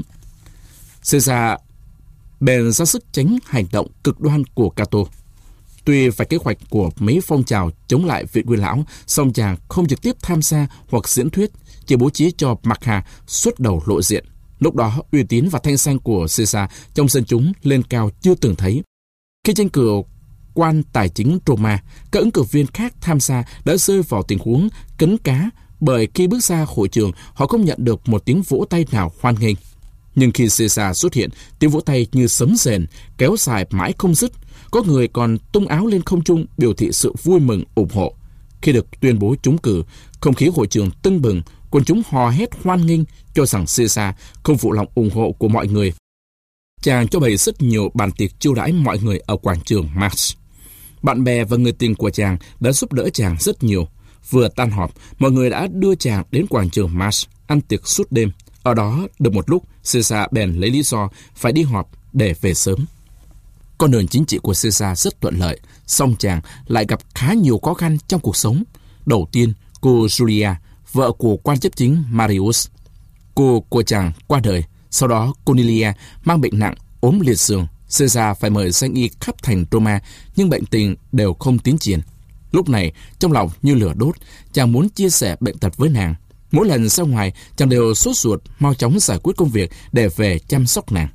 Caesar bèn ra sức tránh hành động cực đoan của Cato. Tuy phải kế hoạch của mấy phong trào chống lại viện nguyên lão, song chàng không trực tiếp tham gia hoặc diễn thuyết, chỉ bố trí cho Marca xuất đầu lộ diện. Lúc đó, uy tín và thanh danh của Caesar trong dân chúng lên cao chưa từng thấy. Khi tranh cử quan tài chính Roma, các ứng cử viên khác tham gia đã rơi vào tình huống cấn cá, bởi khi bước ra hội trường, họ không nhận được một tiếng vỗ tay nào hoan nghênh. Nhưng khi Caesar xuất hiện, tiếng vỗ tay như sấm rền, kéo dài mãi không dứt. Có người còn tung áo lên không trung biểu thị sự vui mừng ủng hộ. Khi được tuyên bố trúng cử, không khí hội trường tưng bừng, quần chúng hò hét hoan nghênh, cho rằng Caesar không phụ lòng ủng hộ của mọi người. Chàng cho bày rất nhiều bàn tiệc chiêu đãi mọi người ở quảng trường Mars. Bạn bè và người tình của chàng đã giúp đỡ chàng rất nhiều. Vừa tan họp, mọi người đã đưa chàng đến quảng trường Mars ăn tiệc suốt đêm. Ở đó được một lúc, Caesar bèn lấy lý do phải đi họp để về sớm. Con đường chính trị của Caesar rất thuận lợi, song chàng lại gặp khá nhiều khó khăn trong cuộc sống. Đầu tiên, cô Julia, vợ của quan chấp chính Marius. Cô của chàng qua đời. Sau đó, Cornelia mang bệnh nặng, ốm liệt giường. Caesar phải mời danh y khắp thành Roma, nhưng bệnh tình đều không tiến triển. Lúc này, trong lòng như lửa đốt, chàng muốn chia sẻ bệnh tật với nàng. Mỗi lần ra ngoài, chàng đều sốt ruột mau chóng giải quyết công việc để về chăm sóc nàng.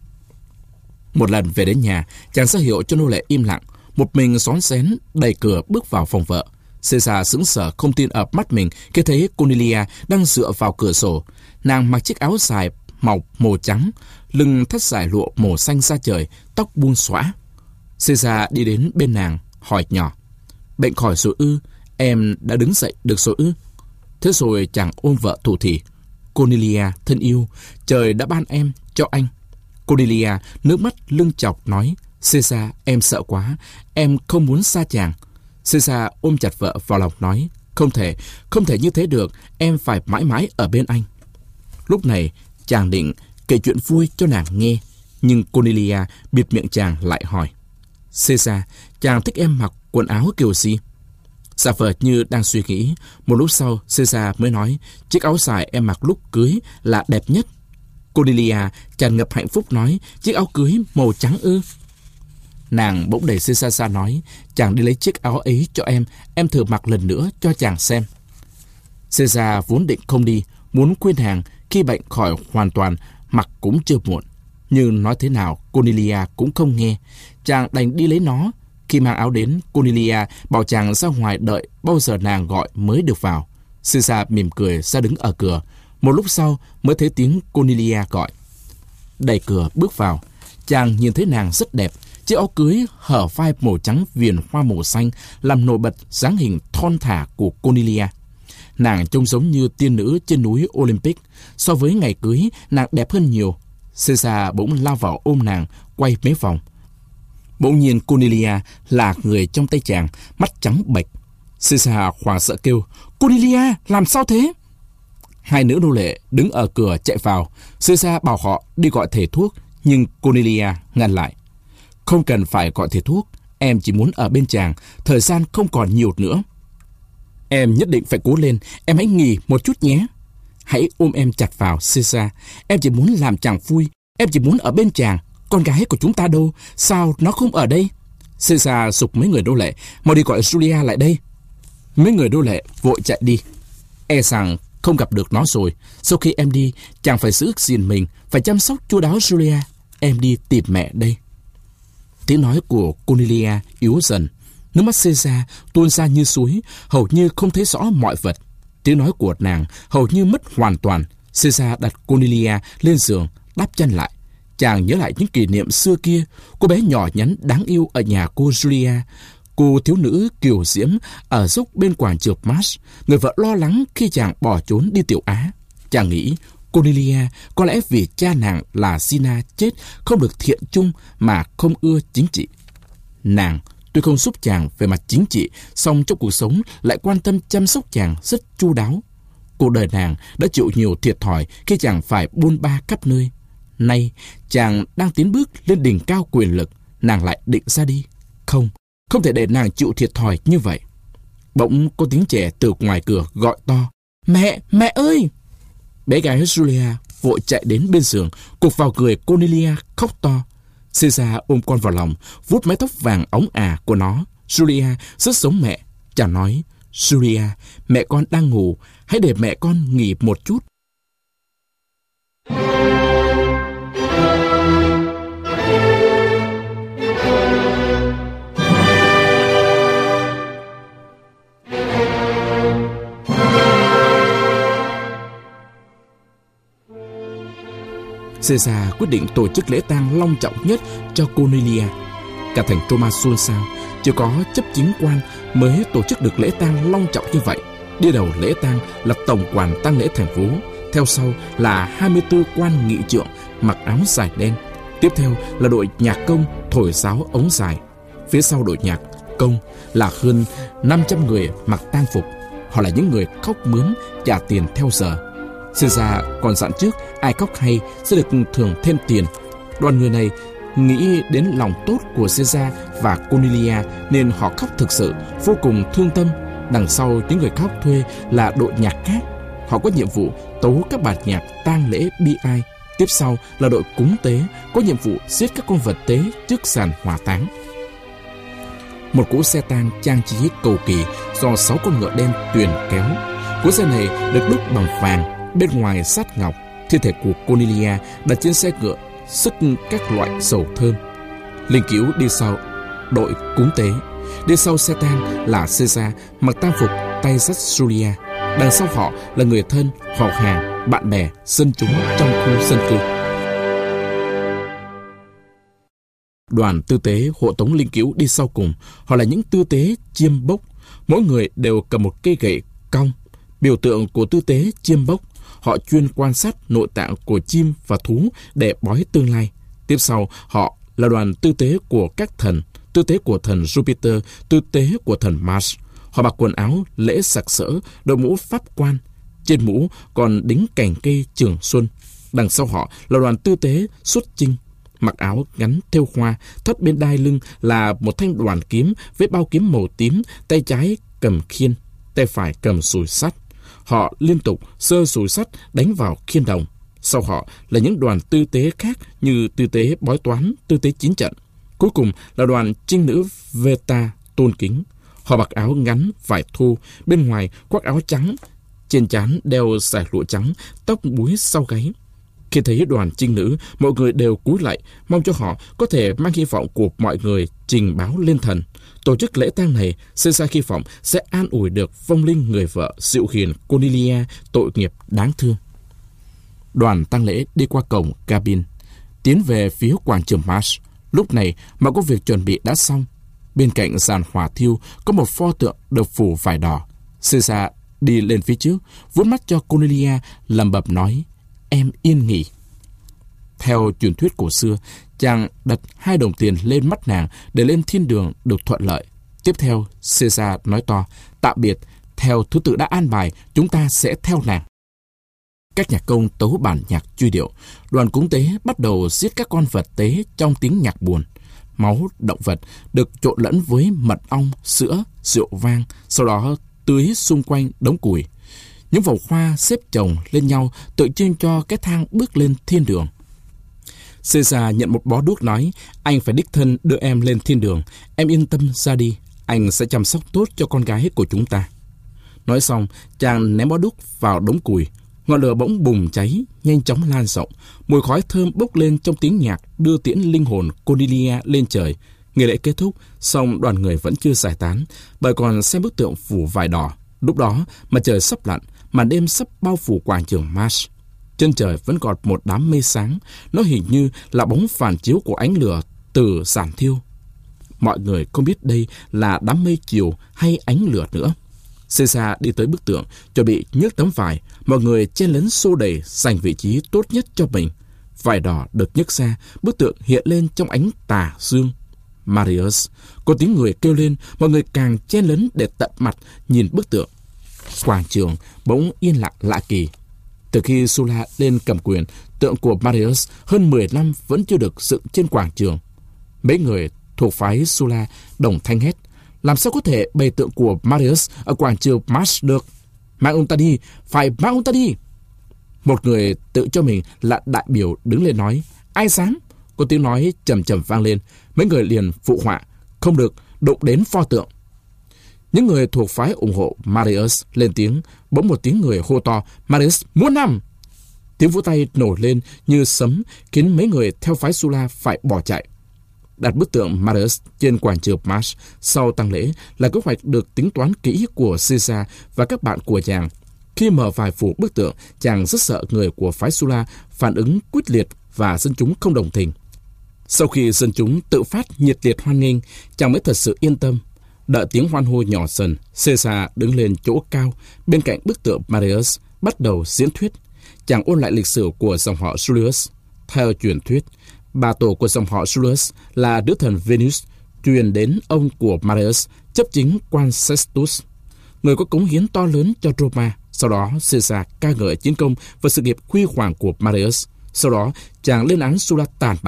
Một lần về đến nhà, chàng ra hiệu cho nô lệ im lặng, một mình xón xén đẩy cửa bước vào phòng vợ. Caesar sững sờ không tin ở mắt mình khi thấy Cornelia đang dựa vào cửa sổ. Nàng mặc chiếc áo dài màu màu trắng, lưng thắt dải lụa màu xanh da trời, tóc buông xõa. Caesar đi đến bên nàng, hỏi nhỏ: "Bệnh khỏi rồi ư? Em đã đứng dậy được rồi ư?" Thế rồi chàng ôm vợ thủ thỉ: "Cornelia thân yêu, trời đã ban em cho anh." Cornelia nước mắt lưng chọc nói: "Caesar, em sợ quá, em không muốn xa chàng." Caesar ôm chặt vợ vào lòng nói: "Không thể, không thể như thế được, em phải mãi mãi ở bên anh." Lúc này chàng định kể chuyện vui cho nàng nghe, nhưng Cornelia bịt miệng chàng lại hỏi: "Caesar, chàng thích em mặc quần áo kiểu gì?" Giả vờ như đang suy nghĩ. Một lúc sau, Caesar mới nói: "Chiếc áo dài em mặc lúc cưới là đẹp nhất." Cornelia tràn ngập hạnh phúc nói: "Chiếc áo cưới màu trắng ư?" Nàng bỗng đẩy Caesar ra nói: "Chàng đi lấy chiếc áo ấy cho em, em thử mặc lần nữa cho chàng xem." Caesar vốn định không đi, muốn khuyên nàng khi bệnh khỏi hoàn toàn mặc cũng chưa muộn. Nhưng nói thế nào Cornelia cũng không nghe. Chàng đành đi lấy nó. Khi mang áo đến, Cornelia bảo chàng ra ngoài đợi bao giờ nàng gọi mới được vào. Caesar mỉm cười ra đứng ở cửa. Một lúc sau mới thấy tiếng Cornelia gọi. Đẩy cửa bước vào, chàng nhìn thấy nàng rất đẹp. Chiếc áo cưới hở vai màu trắng viền hoa màu xanh làm nổi bật dáng hình thon thả của Cornelia. Nàng trông giống như tiên nữ trên núi Olympic. So với ngày cưới, nàng đẹp hơn nhiều. Caesar bỗng lao vào ôm nàng, quay mấy vòng. Bỗng nhiên Cornelia là người trong tay chàng, mắt trắng bệch. Caesar hoảng sợ kêu: "Cornelia, làm sao thế?" Hai nữ nô lệ đứng ở cửa chạy vào. Caesar bảo họ đi gọi thầy thuốc, nhưng Cornelia ngăn lại: "Không cần phải gọi thầy thuốc, em chỉ muốn ở bên chàng, thời gian không còn nhiều nữa." "Em nhất định phải cố lên, em hãy nghỉ một chút nhé." "Hãy ôm em chặt vào, Caesar. Em chỉ muốn làm chàng vui, em chỉ muốn ở bên chàng. Con gái của chúng ta đâu? Sao nó không ở đây?" Caesar giục mấy người nô lệ: "Mau đi gọi Julia lại đây." Mấy người nô lệ vội chạy đi. E rằng không gặp được nó rồi. Sau khi em đi, chàng phải giữ gìn mình, phải chăm sóc chu đáo Julia. Em đi tìm mẹ đây. Tiếng nói của Cornelia yếu dần. Nước mắt Caesar tuôn ra như suối, hầu như không thấy rõ mọi vật. Tiếng nói của nàng hầu như mất hoàn toàn. Caesar đặt Cornelia lên giường, đắp chân lại. Chàng nhớ lại những kỷ niệm xưa kia, cô bé nhỏ nhắn đáng yêu ở nhà cô Julia, cô thiếu nữ kiều diễm ở dốc bên quảng trường Mars, người vợ lo lắng khi chàng bỏ trốn đi tiểu Á. Chàng nghĩ Cornelia có lẽ vì cha nàng là Sina chết không được thiện trung mà không ưa chính trị. Nàng tuy không giúp chàng về mặt chính trị, song trong cuộc sống lại quan tâm chăm sóc chàng rất chu đáo. Cuộc đời nàng đã chịu nhiều thiệt thòi khi chàng phải bôn ba khắp nơi. Nay chàng đang tiến bước lên đỉnh cao quyền lực, nàng lại định ra đi. Không, không thể để nàng chịu thiệt thòi như vậy. Bỗng có tiếng trẻ từ ngoài cửa gọi to: "Mẹ, mẹ ơi!" Bé gái Julia vội chạy đến bên giường, cụp vào người Cornelia khóc to. Caesar ôm con vào lòng, vuốt mái tóc vàng óng ả của nó. Julia rất giống mẹ. Chàng nói: "Julia, mẹ con đang ngủ, hãy để mẹ con nghỉ một chút." Caesar quyết định tổ chức lễ tang long trọng nhất cho Cornelia. Cả thành Roma xôn xao, chỉ có chấp chính quan mới tổ chức được lễ tang long trọng như vậy. Đi đầu lễ tang là tổng quản tang lễ thành phố, theo sau là hai mươi tư quan nghị trượng mặc áo dài đen, tiếp theo là đội nhạc công thổi sáo ống dài, phía sau đội nhạc công là hơn năm trăm người mặc tang phục. Họ là những người khóc mướn trả tiền theo giờ. Caesar còn dặn trước ai khóc hay sẽ được thưởng thêm tiền. Đoàn người này nghĩ đến lòng tốt của Caesar và Cornelia nên họ khóc thực sự, vô cùng thương tâm. Đằng sau những người khóc thuê là đội nhạc khác. Họ có nhiệm vụ tấu các bản nhạc tang lễ bi ai. Tiếp sau là đội cúng tế, có nhiệm vụ giết các con vật tế trước sàn hỏa táng. Một cỗ xe tang trang trí cầu kỳ do sáu con ngựa đen tuyền kéo. Cỗ xe này được đúc bằng vàng, bên ngoài sắt ngọc. Thi thể của Cornelia đặt trên xe ngựa, sức các loại dầu thơm. Linh cữu đi sau đội cúng tế. Đi sau xe tang là Caesar mặc tang phục tay dắt Julia. Đằng sau họ là người thân, họ hàng, bạn bè, dân chúng trong khu dân cư. Đoàn tư tế hộ tống linh cữu đi sau cùng. Họ là những tư tế chiêm bốc. Mỗi người đều cầm một cây gậy cong, biểu tượng của tư tế chiêm bốc. Họ chuyên quan sát nội tạng của chim và thú để bói tương lai. Tiếp sau, họ là đoàn tư tế của các thần, tư tế của thần Jupiter, tư tế của thần Mars. Họ mặc quần áo lễ sặc sỡ, đội mũ pháp quan. Trên mũ còn đính cành cây trường xuân. Đằng sau họ là đoàn tư tế xuất chinh, mặc áo ngắn thêu hoa, thắt bên đai lưng là một thanh đoàn kiếm với bao kiếm màu tím, tay trái cầm khiên, tay phải cầm sùi sắt. Họ liên tục giơ sùi sắt đánh vào khiên đồng. Sau họ là những đoàn tư tế khác như tư tế bói toán, tư tế chiến trận. Cuối cùng là đoàn trinh nữ Veta tôn kính. Họ mặc áo ngắn vải thô, bên ngoài khoác áo trắng, trên trán đeo dải lụa trắng, tóc búi sau gáy. Khi thấy đoàn trinh nữ, mọi người đều cúi lại, mong cho họ có thể mang hy vọng của mọi người trình báo lên thần. Tổ chức lễ tang này, Caesar hy vọng sẽ an ủi được vong linh người vợ dịu hiền Cornelia tội nghiệp đáng thương. Đoàn tang lễ đi qua cổng cabin, tiến về phía quảng trường Mars. Lúc này mọi công việc chuẩn bị đã xong. Bên cạnh giàn hỏa thiêu có một pho tượng được phủ vải đỏ. Caesar đi lên phía trước, vuốt mắt cho Cornelia, lẩm bẩm nói: "Em yên nghỉ." Theo truyền thuyết cổ xưa, chàng đặt hai đồng tiền lên mắt nàng để lên thiên đường được thuận lợi. Tiếp theo, Caesar nói to: "Tạm biệt, theo thứ tự đã an bài, chúng ta sẽ theo nàng." Các nhạc công tấu bản nhạc truy điệu. Đoàn cúng tế bắt đầu giết các con vật tế trong tiếng nhạc buồn. Máu động vật được trộn lẫn với mật ong, sữa, rượu vang, sau đó tưới xung quanh đống củi. Những vòng hoa xếp chồng lên nhau tượng trưng cho cái thang bước lên thiên đường. Caesar nhận một bó đuốc nói: "Anh phải đích thân đưa em lên thiên đường. Em yên tâm ra đi. Anh sẽ chăm sóc tốt cho con gái của chúng ta." Nói xong, chàng ném bó đuốc vào đống củi. Ngọn lửa bỗng bùng cháy, nhanh chóng lan rộng. Mùi khói thơm bốc lên trong tiếng nhạc đưa tiễn linh hồn Cornelia lên trời. Nghi lễ kết thúc, song đoàn người vẫn chưa giải tán, bởi còn xem bức tượng phủ vải đỏ. Lúc đó, mặt trời sắp lặn, màn đêm sắp bao phủ quảng trường Mars. Trên trời vẫn còn một đám mây sáng, nó hình như là bóng phản chiếu của ánh lửa từ giàn thiêu. Mọi người không biết đây là đám mây chiều hay ánh lửa nữa. Caesar đi tới bức tượng, chuẩn bị nhấc tấm vải. Mọi người chen lấn xô đẩy, giành vị trí tốt nhất cho mình. Vải đỏ được nhấc ra, bức tượng hiện lên trong ánh tà dương. Marius, có tiếng người kêu lên, mọi người càng chen lấn để tận mặt nhìn bức tượng. Quảng trường bỗng yên lặng lạ kỳ. Từ khi Sulla lên cầm quyền, tượng của Marius hơn mười năm vẫn chưa được dựng trên quảng trường. Mấy người thuộc phái Sulla đồng thanh hét: "Làm sao có thể bày tượng của Marius ở quảng trường Mars được? Mang ông ta đi, phải mang ông ta đi!" Một người tự cho mình là đại biểu đứng lên nói: "Ai dám?" Có tiếng nói trầm trầm vang lên. Mấy người liền phụ họa: "Không được đụng đến pho tượng." Những người thuộc phái ủng hộ Marius lên tiếng. Bỗng một tiếng người hô to: "Marius muôn năm!" Tiếng vỗ tay nổi lên như sấm, khiến mấy người theo phái Sulla phải bỏ chạy. Đặt bức tượng Marius trên quảng trường Mars sau tang lễ là kế hoạch được tính toán kỹ của Caesar và các bạn của chàng. Khi mở vải phủ bức tượng, chàng rất sợ người của phái Sulla phản ứng quyết liệt và dân chúng không đồng tình. Sau khi dân chúng tự phát nhiệt liệt hoan nghênh, chàng mới thật sự yên tâm. Đợi tiếng hoan hô nhỏ dần, Caesar đứng lên chỗ cao bên cạnh bức tượng Marius, bắt đầu diễn thuyết. Chàng ôn lại lịch sử của dòng họ Julius. Theo truyền thuyết, bà tổ của dòng họ Julius là nữ thần Venus, truyền đến ông của Marius, chấp chính quan Sextus, người có cống hiến to lớn cho Roma. Sau đó, Caesar ca ngợi chiến công và sự nghiệp huy hoàng của Marius. Sau đó, chàng lên án Sulla tàn bạo,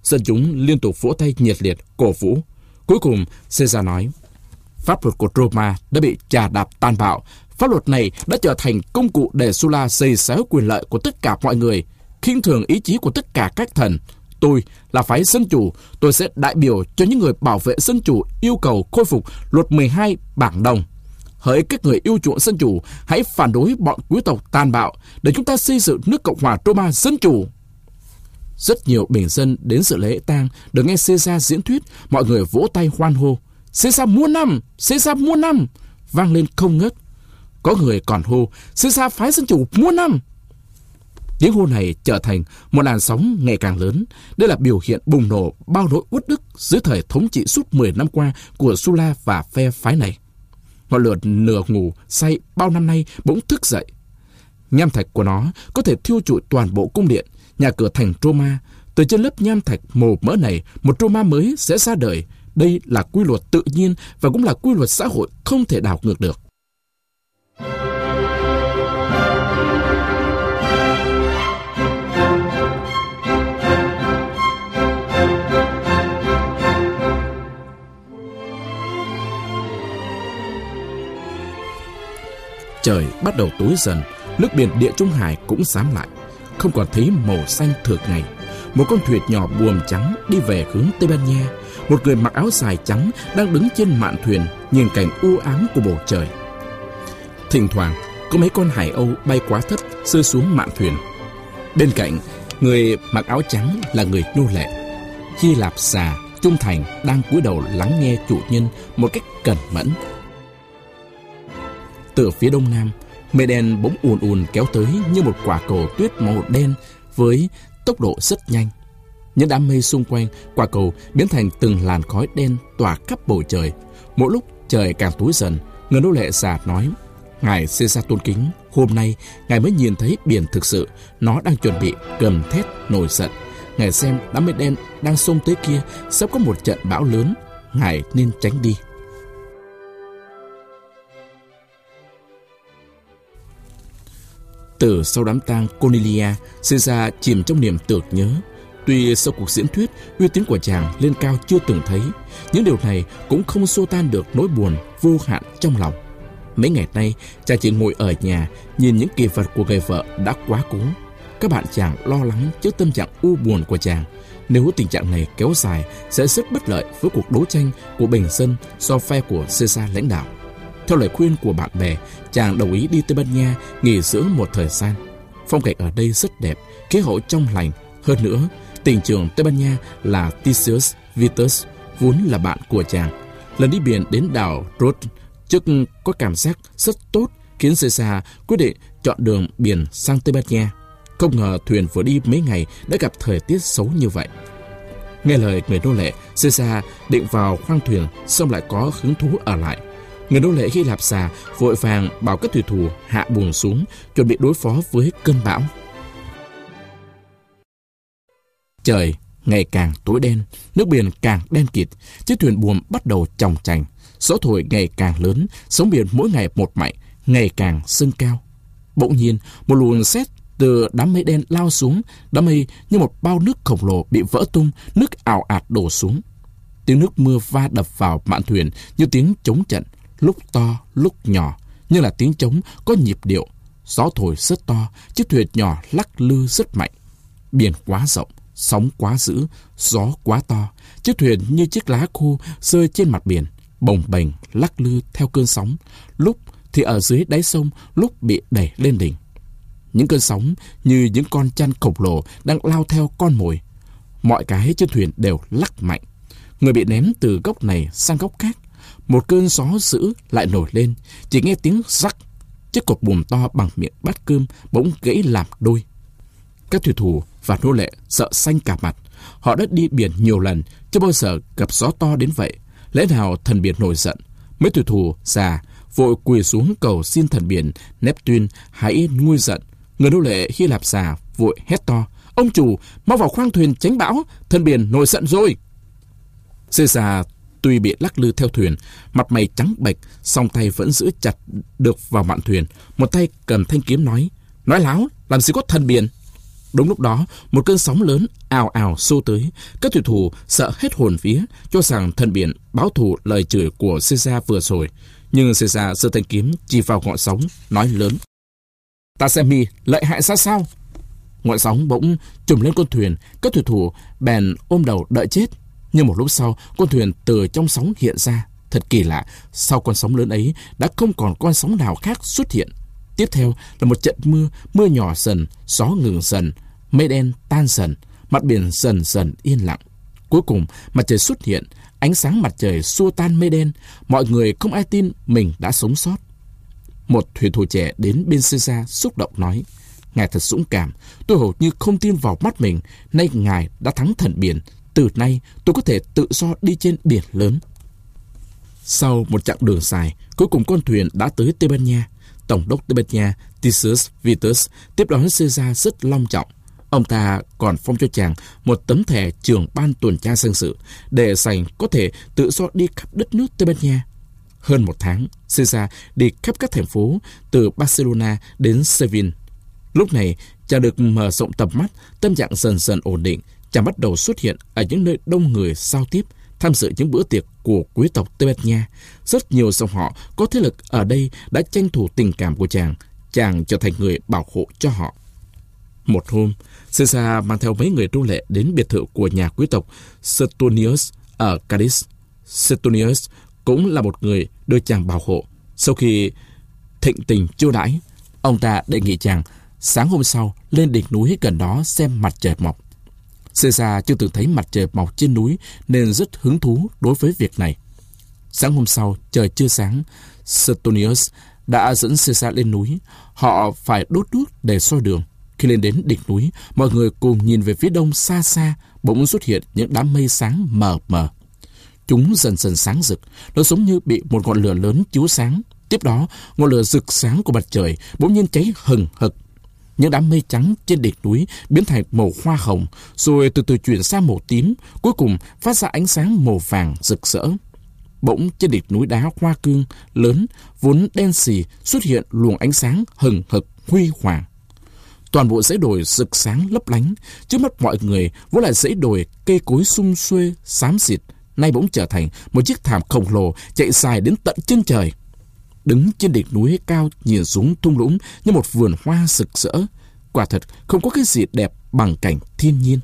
Dân chúng liên tục vỗ tay nhiệt liệt, cổ vũ. Cuối cùng, Caesar nói, pháp luật của Roma đã bị chà đạp tàn bạo. Pháp luật này đã trở thành công cụ để Sulla giày xéo quyền lợi của tất cả mọi người, khinh thường ý chí của tất cả các thần. Tôi là phái dân chủ, tôi sẽ đại biểu cho những người bảo vệ dân chủ yêu cầu khôi phục luật mười hai bảng đồng. Hỡi các người yêu chuộng dân chủ, hãy phản đối bọn quý tộc tàn bạo để chúng ta xây dựng nước Cộng hòa Roma dân chủ. Rất nhiều bình dân đến dự lễ tang được nghe Caesar diễn thuyết, mọi người vỗ tay hoan hô. Caesar muôn năm, Caesar muôn năm, vang lên không ngớt. Có người còn hô, Caesar phái dân chủ muôn năm. Tiếng hô này trở thành một làn sóng ngày càng lớn. Đây là biểu hiện bùng nổ bao nỗi uất ức dưới thời thống trị suốt mười năm qua của Sulla và phe phái này. Ngọn lửa nửa ngủ say bao năm nay bỗng thức dậy. Nham thạch của nó có thể thiêu trụi toàn bộ cung điện, nhà cửa thành Roma. Từ trên lớp nham thạch màu mỡ này, một Roma mới sẽ ra đời. Đây là quy luật tự nhiên và cũng là quy luật xã hội không thể đảo ngược được. Trời bắt đầu tối dần, nước biển Địa Trung Hải cũng xám lại, không còn thấy màu xanh thường ngày. Một con thuyền nhỏ buồm trắng đi về hướng Tây Ban Nha. Một người mặc áo dài trắng đang đứng trên mạn thuyền, nhìn cảnh u ám của bầu trời. Thỉnh thoảng có mấy con hải âu bay quá thấp rơi xuống mạn thuyền. Bên cạnh người mặc áo trắng là người nô lệ Hy Lạp già trung thành đang cúi đầu lắng nghe chủ nhân một cách cẩn mẫn. Từ phía đông nam, mây đen bỗng ùn ùn kéo tới như một quả cầu tuyết màu đen với tốc độ rất nhanh. Những đám mây xung quanh quả cầu biến thành từng làn khói đen tỏa khắp bầu trời. Mỗi lúc trời càng tối dần, người nô lệ già nói, ngài Caesar tôn kính, hôm nay ngài mới nhìn thấy biển thực sự, nó đang chuẩn bị gầm thét nổi giận. Ngài xem đám mây đen đang xông tới kia, sắp có một trận bão lớn, ngài nên tránh đi. Từ sau đám tang Cornelia, Caesar chìm trong niềm tưởng nhớ. Tuy sau cuộc diễn thuyết, uy tín của chàng lên cao chưa từng thấy, những điều này cũng không xua tan được nỗi buồn vô hạn trong lòng. Mấy ngày nay, chàng chỉ ngồi ở nhà, nhìn những kỳ vật của người vợ đã quá cố. Các bạn chàng lo lắng trước tâm trạng u buồn của chàng. Nếu tình trạng này kéo dài, sẽ rất bất lợi với cuộc đấu tranh của bình dân do phe của Caesar lãnh đạo. Theo lời khuyên của bạn bè, chàng đồng ý đi Tây Ban Nha nghỉ dưỡng một thời gian. Phong cảnh ở đây rất đẹp, khí hậu trong lành. Hơn nữa, tỉnh trưởng Tây Ban Nha là Titius Vitus vốn là bạn của chàng. Lần đi biển đến đảo Rhodes trước có cảm giác rất tốt, khiến Caesar quyết định chọn đường biển sang Tây Ban Nha. Không ngờ thuyền vừa đi mấy ngày đã gặp thời tiết xấu như vậy. Nghe lời người nô lệ, Caesar định vào khoang thuyền, xong lại có hứng thú ở lại. Người nô lệ Hy Lạp già vội vàng bảo các thủy thủ hạ buồm xuống, chuẩn bị đối phó với cơn bão. Trời ngày càng tối đen, nước biển càng đen kịt, chiếc thuyền buồm bắt đầu chòng chành, gió thổi ngày càng lớn, sóng biển mỗi ngày một mạnh, ngày càng dâng cao. Bỗng nhiên, một luồng sét từ đám mây đen lao xuống, đám mây như một bao nước khổng lồ bị vỡ tung, nước ào ạt đổ xuống. Tiếng nước mưa va đập vào mạn thuyền như tiếng trống trận, lúc to lúc nhỏ, như là tiếng trống có nhịp điệu. Gió thổi rất to, chiếc thuyền nhỏ lắc lư rất mạnh. Biển quá rộng, sóng quá dữ, gió quá to, chiếc thuyền như chiếc lá khô rơi trên mặt biển, bồng bềnh lắc lư theo cơn sóng, lúc thì ở dưới đáy sông, lúc bị đẩy lên đỉnh. Những cơn sóng như những con chăn khổng lồ đang lao theo con mồi. Mọi cái trên thuyền đều lắc mạnh. Người bị ném từ góc này sang góc khác. Một cơn gió dữ lại nổi lên, chỉ nghe tiếng rắc. Chiếc cột buồm to bằng miệng bát cơm bỗng gãy làm đôi. Các thủy thủ và nô lệ sợ xanh cả mặt. Họ đã đi biển nhiều lần, chưa bao giờ gặp gió to đến vậy. Lẽ nào thần biển nổi giận? Mấy thủy thủ già vội quỳ xuống cầu xin thần biển Neptune hãy nguôi giận. Người nô lệ Hy Lạp già vội hét to: ông chủ, mau vào khoang thuyền tránh bão, thần biển nổi giận rồi. Caesar tuy bị lắc lư theo thuyền, mặt mày trắng bệch, song tay vẫn giữ chặt được vào mạn thuyền. Một tay cầm thanh kiếm nói: nói láo, làm gì có thần biển. Đúng lúc đó, một cơn sóng lớn ào ào xô tới. Các thủy thủ sợ hết hồn vía, cho rằng thần biển báo thù lời chửi của Caesar vừa rồi. Nhưng Caesar giơ thanh kiếm chỉ vào ngọn sóng, nói lớn: "Ta xem mi lợi hại ra sao?" Ngọn sóng bỗng trùm lên con thuyền, các thủy thủ bèn ôm đầu đợi chết. Nhưng một lúc sau, con thuyền từ trong sóng hiện ra. Thật kỳ lạ, sau con sóng lớn ấy đã không còn con sóng nào khác xuất hiện. Tiếp theo là một trận mưa, mưa nhỏ dần, gió ngừng dần, mây đen tan dần, mặt biển dần dần yên lặng. Cuối cùng, mặt trời xuất hiện, ánh sáng mặt trời xua tan mây đen. Mọi người không ai tin mình đã sống sót. Một thủy thủ trẻ đến bên Caesar xúc động nói: "Ngài thật dũng cảm, tôi hầu như không tin vào mắt mình. Nay ngài đã thắng thần biển, từ nay tôi có thể tự do đi trên biển lớn." Sau một chặng đường dài, cuối cùng con thuyền đã tới Tây Ban Nha. Tổng đốc Tây Ban Nha Titius Vitus tiếp đón Caesar rất long trọng. Ông ta còn phong cho chàng một tấm thẻ trưởng ban tuần tra dân sự để dành có thể tự do đi khắp đất nước Tây Ban Nha. Hơn một tháng, Caesar đi khắp các thành phố từ Barcelona đến Seville. Lúc này, chàng được mở rộng tầm mắt, tâm trạng dần dần ổn định. Chàng bắt đầu xuất hiện ở những nơi đông người giao tiếp, tham dự những bữa tiệc của quý tộc Tây Ban Nha. Rất nhiều dòng họ có thế lực ở đây đã tranh thủ tình cảm của chàng. Chàng trở thành người bảo hộ cho họ. Một hôm, Caesar mang theo mấy người nô lệ đến biệt thự của nhà quý tộc Suetonius ở Cadiz. Suetonius cũng là một người được chàng bảo hộ. Sau khi thịnh tình chiêu đãi, ông ta đề nghị chàng sáng hôm sau lên đỉnh núi gần đó xem mặt trời mọc. Caesar chưa từng thấy mặt trời mọc trên núi nên rất hứng thú đối với việc này. Sáng hôm sau, trời chưa sáng, Suetonius đã dẫn Caesar lên núi. Họ phải đốt đuốc để soi đường. Khi lên đến đỉnh núi, mọi người cùng nhìn về phía đông xa xa, bỗng xuất hiện những đám mây sáng mờ mờ. Chúng dần dần sáng rực, nó giống như bị một ngọn lửa lớn chiếu sáng. Tiếp đó, ngọn lửa rực sáng của mặt trời bỗng nhiên cháy hừng hực. Những đám mây trắng trên đỉnh núi biến thành màu hoa hồng, rồi từ từ chuyển sang màu tím, cuối cùng phát ra ánh sáng màu vàng rực rỡ. Bỗng trên đỉnh núi đá hoa cương lớn, vốn đen xì, xuất hiện luồng ánh sáng hừng hực huy hoàng. Toàn bộ dãy đồi rực sáng lấp lánh, trước mắt mọi người vốn là dãy đồi cây cối sum xuê xám xịt, nay bỗng trở thành một chiếc thảm khổng lồ chạy dài đến tận chân trời. Đứng trên đỉnh núi cao nhìn xuống thung lũng như một vườn hoa rực rỡ. Quả thật không có cái gì đẹp bằng cảnh thiên nhiên.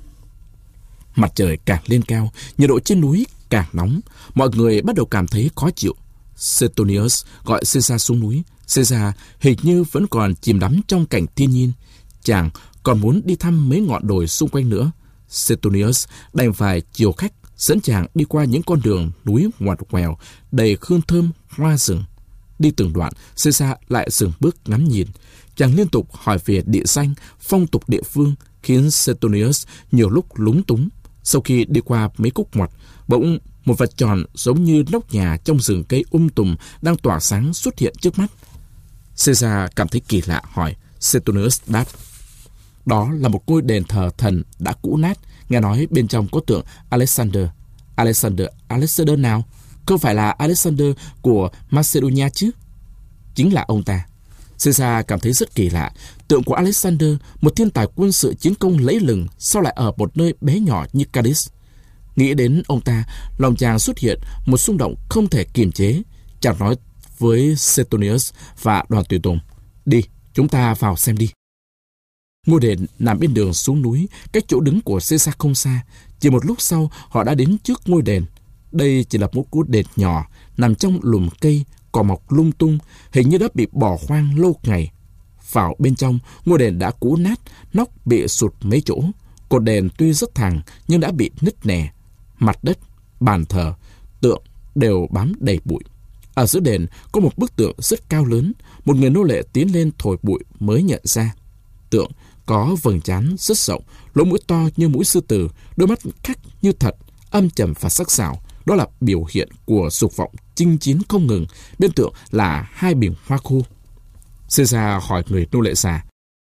Mặt trời càng lên cao, nhiệt độ trên núi càng nóng. Mọi người bắt đầu cảm thấy khó chịu. Suetonius gọi Caesar xuống núi. Caesar hình như vẫn còn chìm đắm trong cảnh thiên nhiên. Chàng còn muốn đi thăm mấy ngọn đồi xung quanh nữa. Suetonius đành phải chiều khách dẫn chàng đi qua những con đường núi ngoằn ngoèo đầy hương thơm hoa rừng. Đi từng đoạn, Caesar lại dừng bước ngắm nhìn. Chàng liên tục hỏi về địa danh, phong tục địa phương, khiến Suetonius nhiều lúc lúng túng. Sau khi đi qua mấy cúc ngoặt, bỗng một vật tròn giống như nóc nhà trong rừng cây um tùm đang tỏa sáng xuất hiện trước mắt. Caesar cảm thấy kỳ lạ hỏi. Suetonius đáp: "Đó là một ngôi đền thờ thần đã cũ nát, nghe nói bên trong có tượng Alexander." Alexander, Alexander nào? Không phải là Alexander của Macedonia chứ? Chính là ông ta. Caesar cảm thấy rất kỳ lạ. Tượng của Alexander, một thiên tài quân sự chiến công lẫy lừng, sao lại ở một nơi bé nhỏ như Cadiz? Nghĩ đến ông ta, lòng chàng xuất hiện một xung động không thể kiềm chế. Chàng nói với Suetonius và đoàn tùy tùng: "Đi, chúng ta vào xem đi." Ngôi đền nằm bên đường xuống núi, cách chỗ đứng của Caesar không xa. Chỉ một lúc sau, họ đã đến trước ngôi đền. Đây chỉ là một ngôi đền nhỏ, nằm trong lùm cây, cỏ mọc lung tung, hình như đã bị bỏ hoang lâu ngày. Vào bên trong, ngôi đền đã cũ nát, nóc bị sụt mấy chỗ. Cột đền tuy rất thẳng, nhưng đã bị nứt nẻ. Mặt đất, bàn thờ, tượng đều bám đầy bụi. Ở giữa đền có một bức tượng rất cao lớn. Một người nô lệ tiến lên thổi bụi mới nhận ra. Tượng có vầng trán rất rộng, lỗ mũi to như mũi sư tử, đôi mắt khắc như thật, âm trầm và sắc sảo. Đó là biểu hiện của dục vọng chinh chiến không ngừng. Bên tượng là hai bình hoa khô. Caesar hỏi người nô lệ già: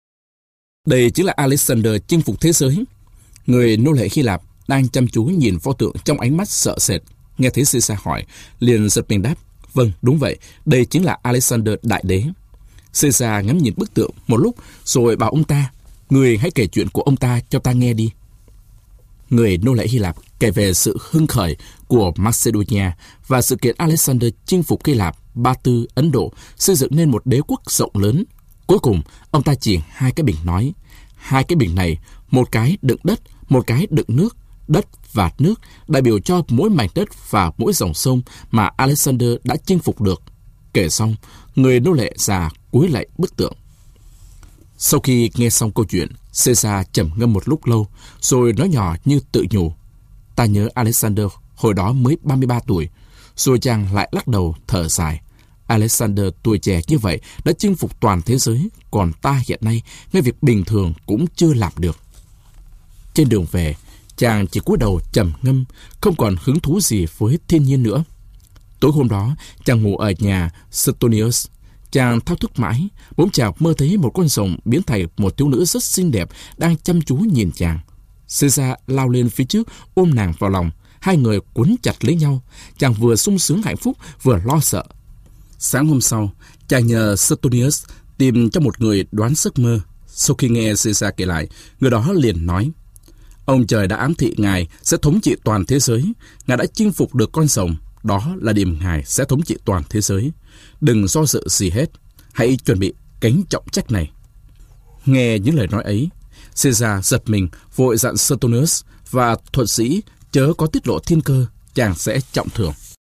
"Đây chính là Alexander chinh phục thế giới?" Người nô lệ Hy Lạp đang chăm chú nhìn pho tượng trong ánh mắt sợ sệt. Nghe thấy Caesar hỏi, liền giật mình đáp: "Vâng, đúng vậy, đây chính là Alexander đại đế." Caesar ngắm nhìn bức tượng một lúc rồi bảo ông ta: Người hãy kể chuyện của ông ta cho ta nghe đi. Người nô lệ Hy Lạp kể về sự hưng khởi của Macedonia và sự kiện Alexander chinh phục Hy Lạp, Ba Tư, Ấn Độ, xây dựng nên một đế quốc rộng lớn. Cuối cùng, ông ta chỉ hai cái bình nói, hai cái bình này, một cái đựng đất, một cái đựng nước, đất và nước, đại biểu cho mỗi mảnh đất và mỗi dòng sông mà Alexander đã chinh phục được. Kể xong, người nô lệ già cúi lạy bức tượng. Sau khi nghe xong câu chuyện, Caesar trầm ngâm một lúc lâu, rồi nói nhỏ như tự nhủ: ta nhớ Alexander hồi đó mới ba mươi ba tuổi. Rồi chàng lại lắc đầu thở dài. Alexander tuổi trẻ như vậy đã chinh phục toàn thế giới, còn ta hiện nay ngay việc bình thường cũng chưa làm được. Trên đường về, chàng chỉ cúi đầu trầm ngâm, không còn hứng thú gì với thiên nhiên nữa. Tối hôm đó, chàng ngủ ở nhà Suetonius. Chàng thao thức mãi, bỗng chàng mơ thấy một con rồng biến thành một thiếu nữ rất xinh đẹp đang chăm chú nhìn chàng. Caesar lao lên phía trước, ôm nàng vào lòng. Hai người quấn chặt lấy nhau. Chàng vừa sung sướng hạnh phúc, vừa lo sợ. Sáng hôm sau, chàng nhờ Suetonius tìm cho một người đoán giấc mơ. Sau khi nghe Caesar kể lại, người đó liền nói: ông trời đã ám thị ngài sẽ thống trị toàn thế giới. Ngài đã chinh phục được con rồng. Đó là điểm ngài sẽ thống trị toàn thế giới. Đừng do dự gì hết. Hãy chuẩn bị gánh trọng trách này. Nghe những lời nói ấy, Caesar giật mình, vội dặn Suetonius và thuật sĩ chớ có tiết lộ thiên cơ, chàng sẽ trọng thưởng.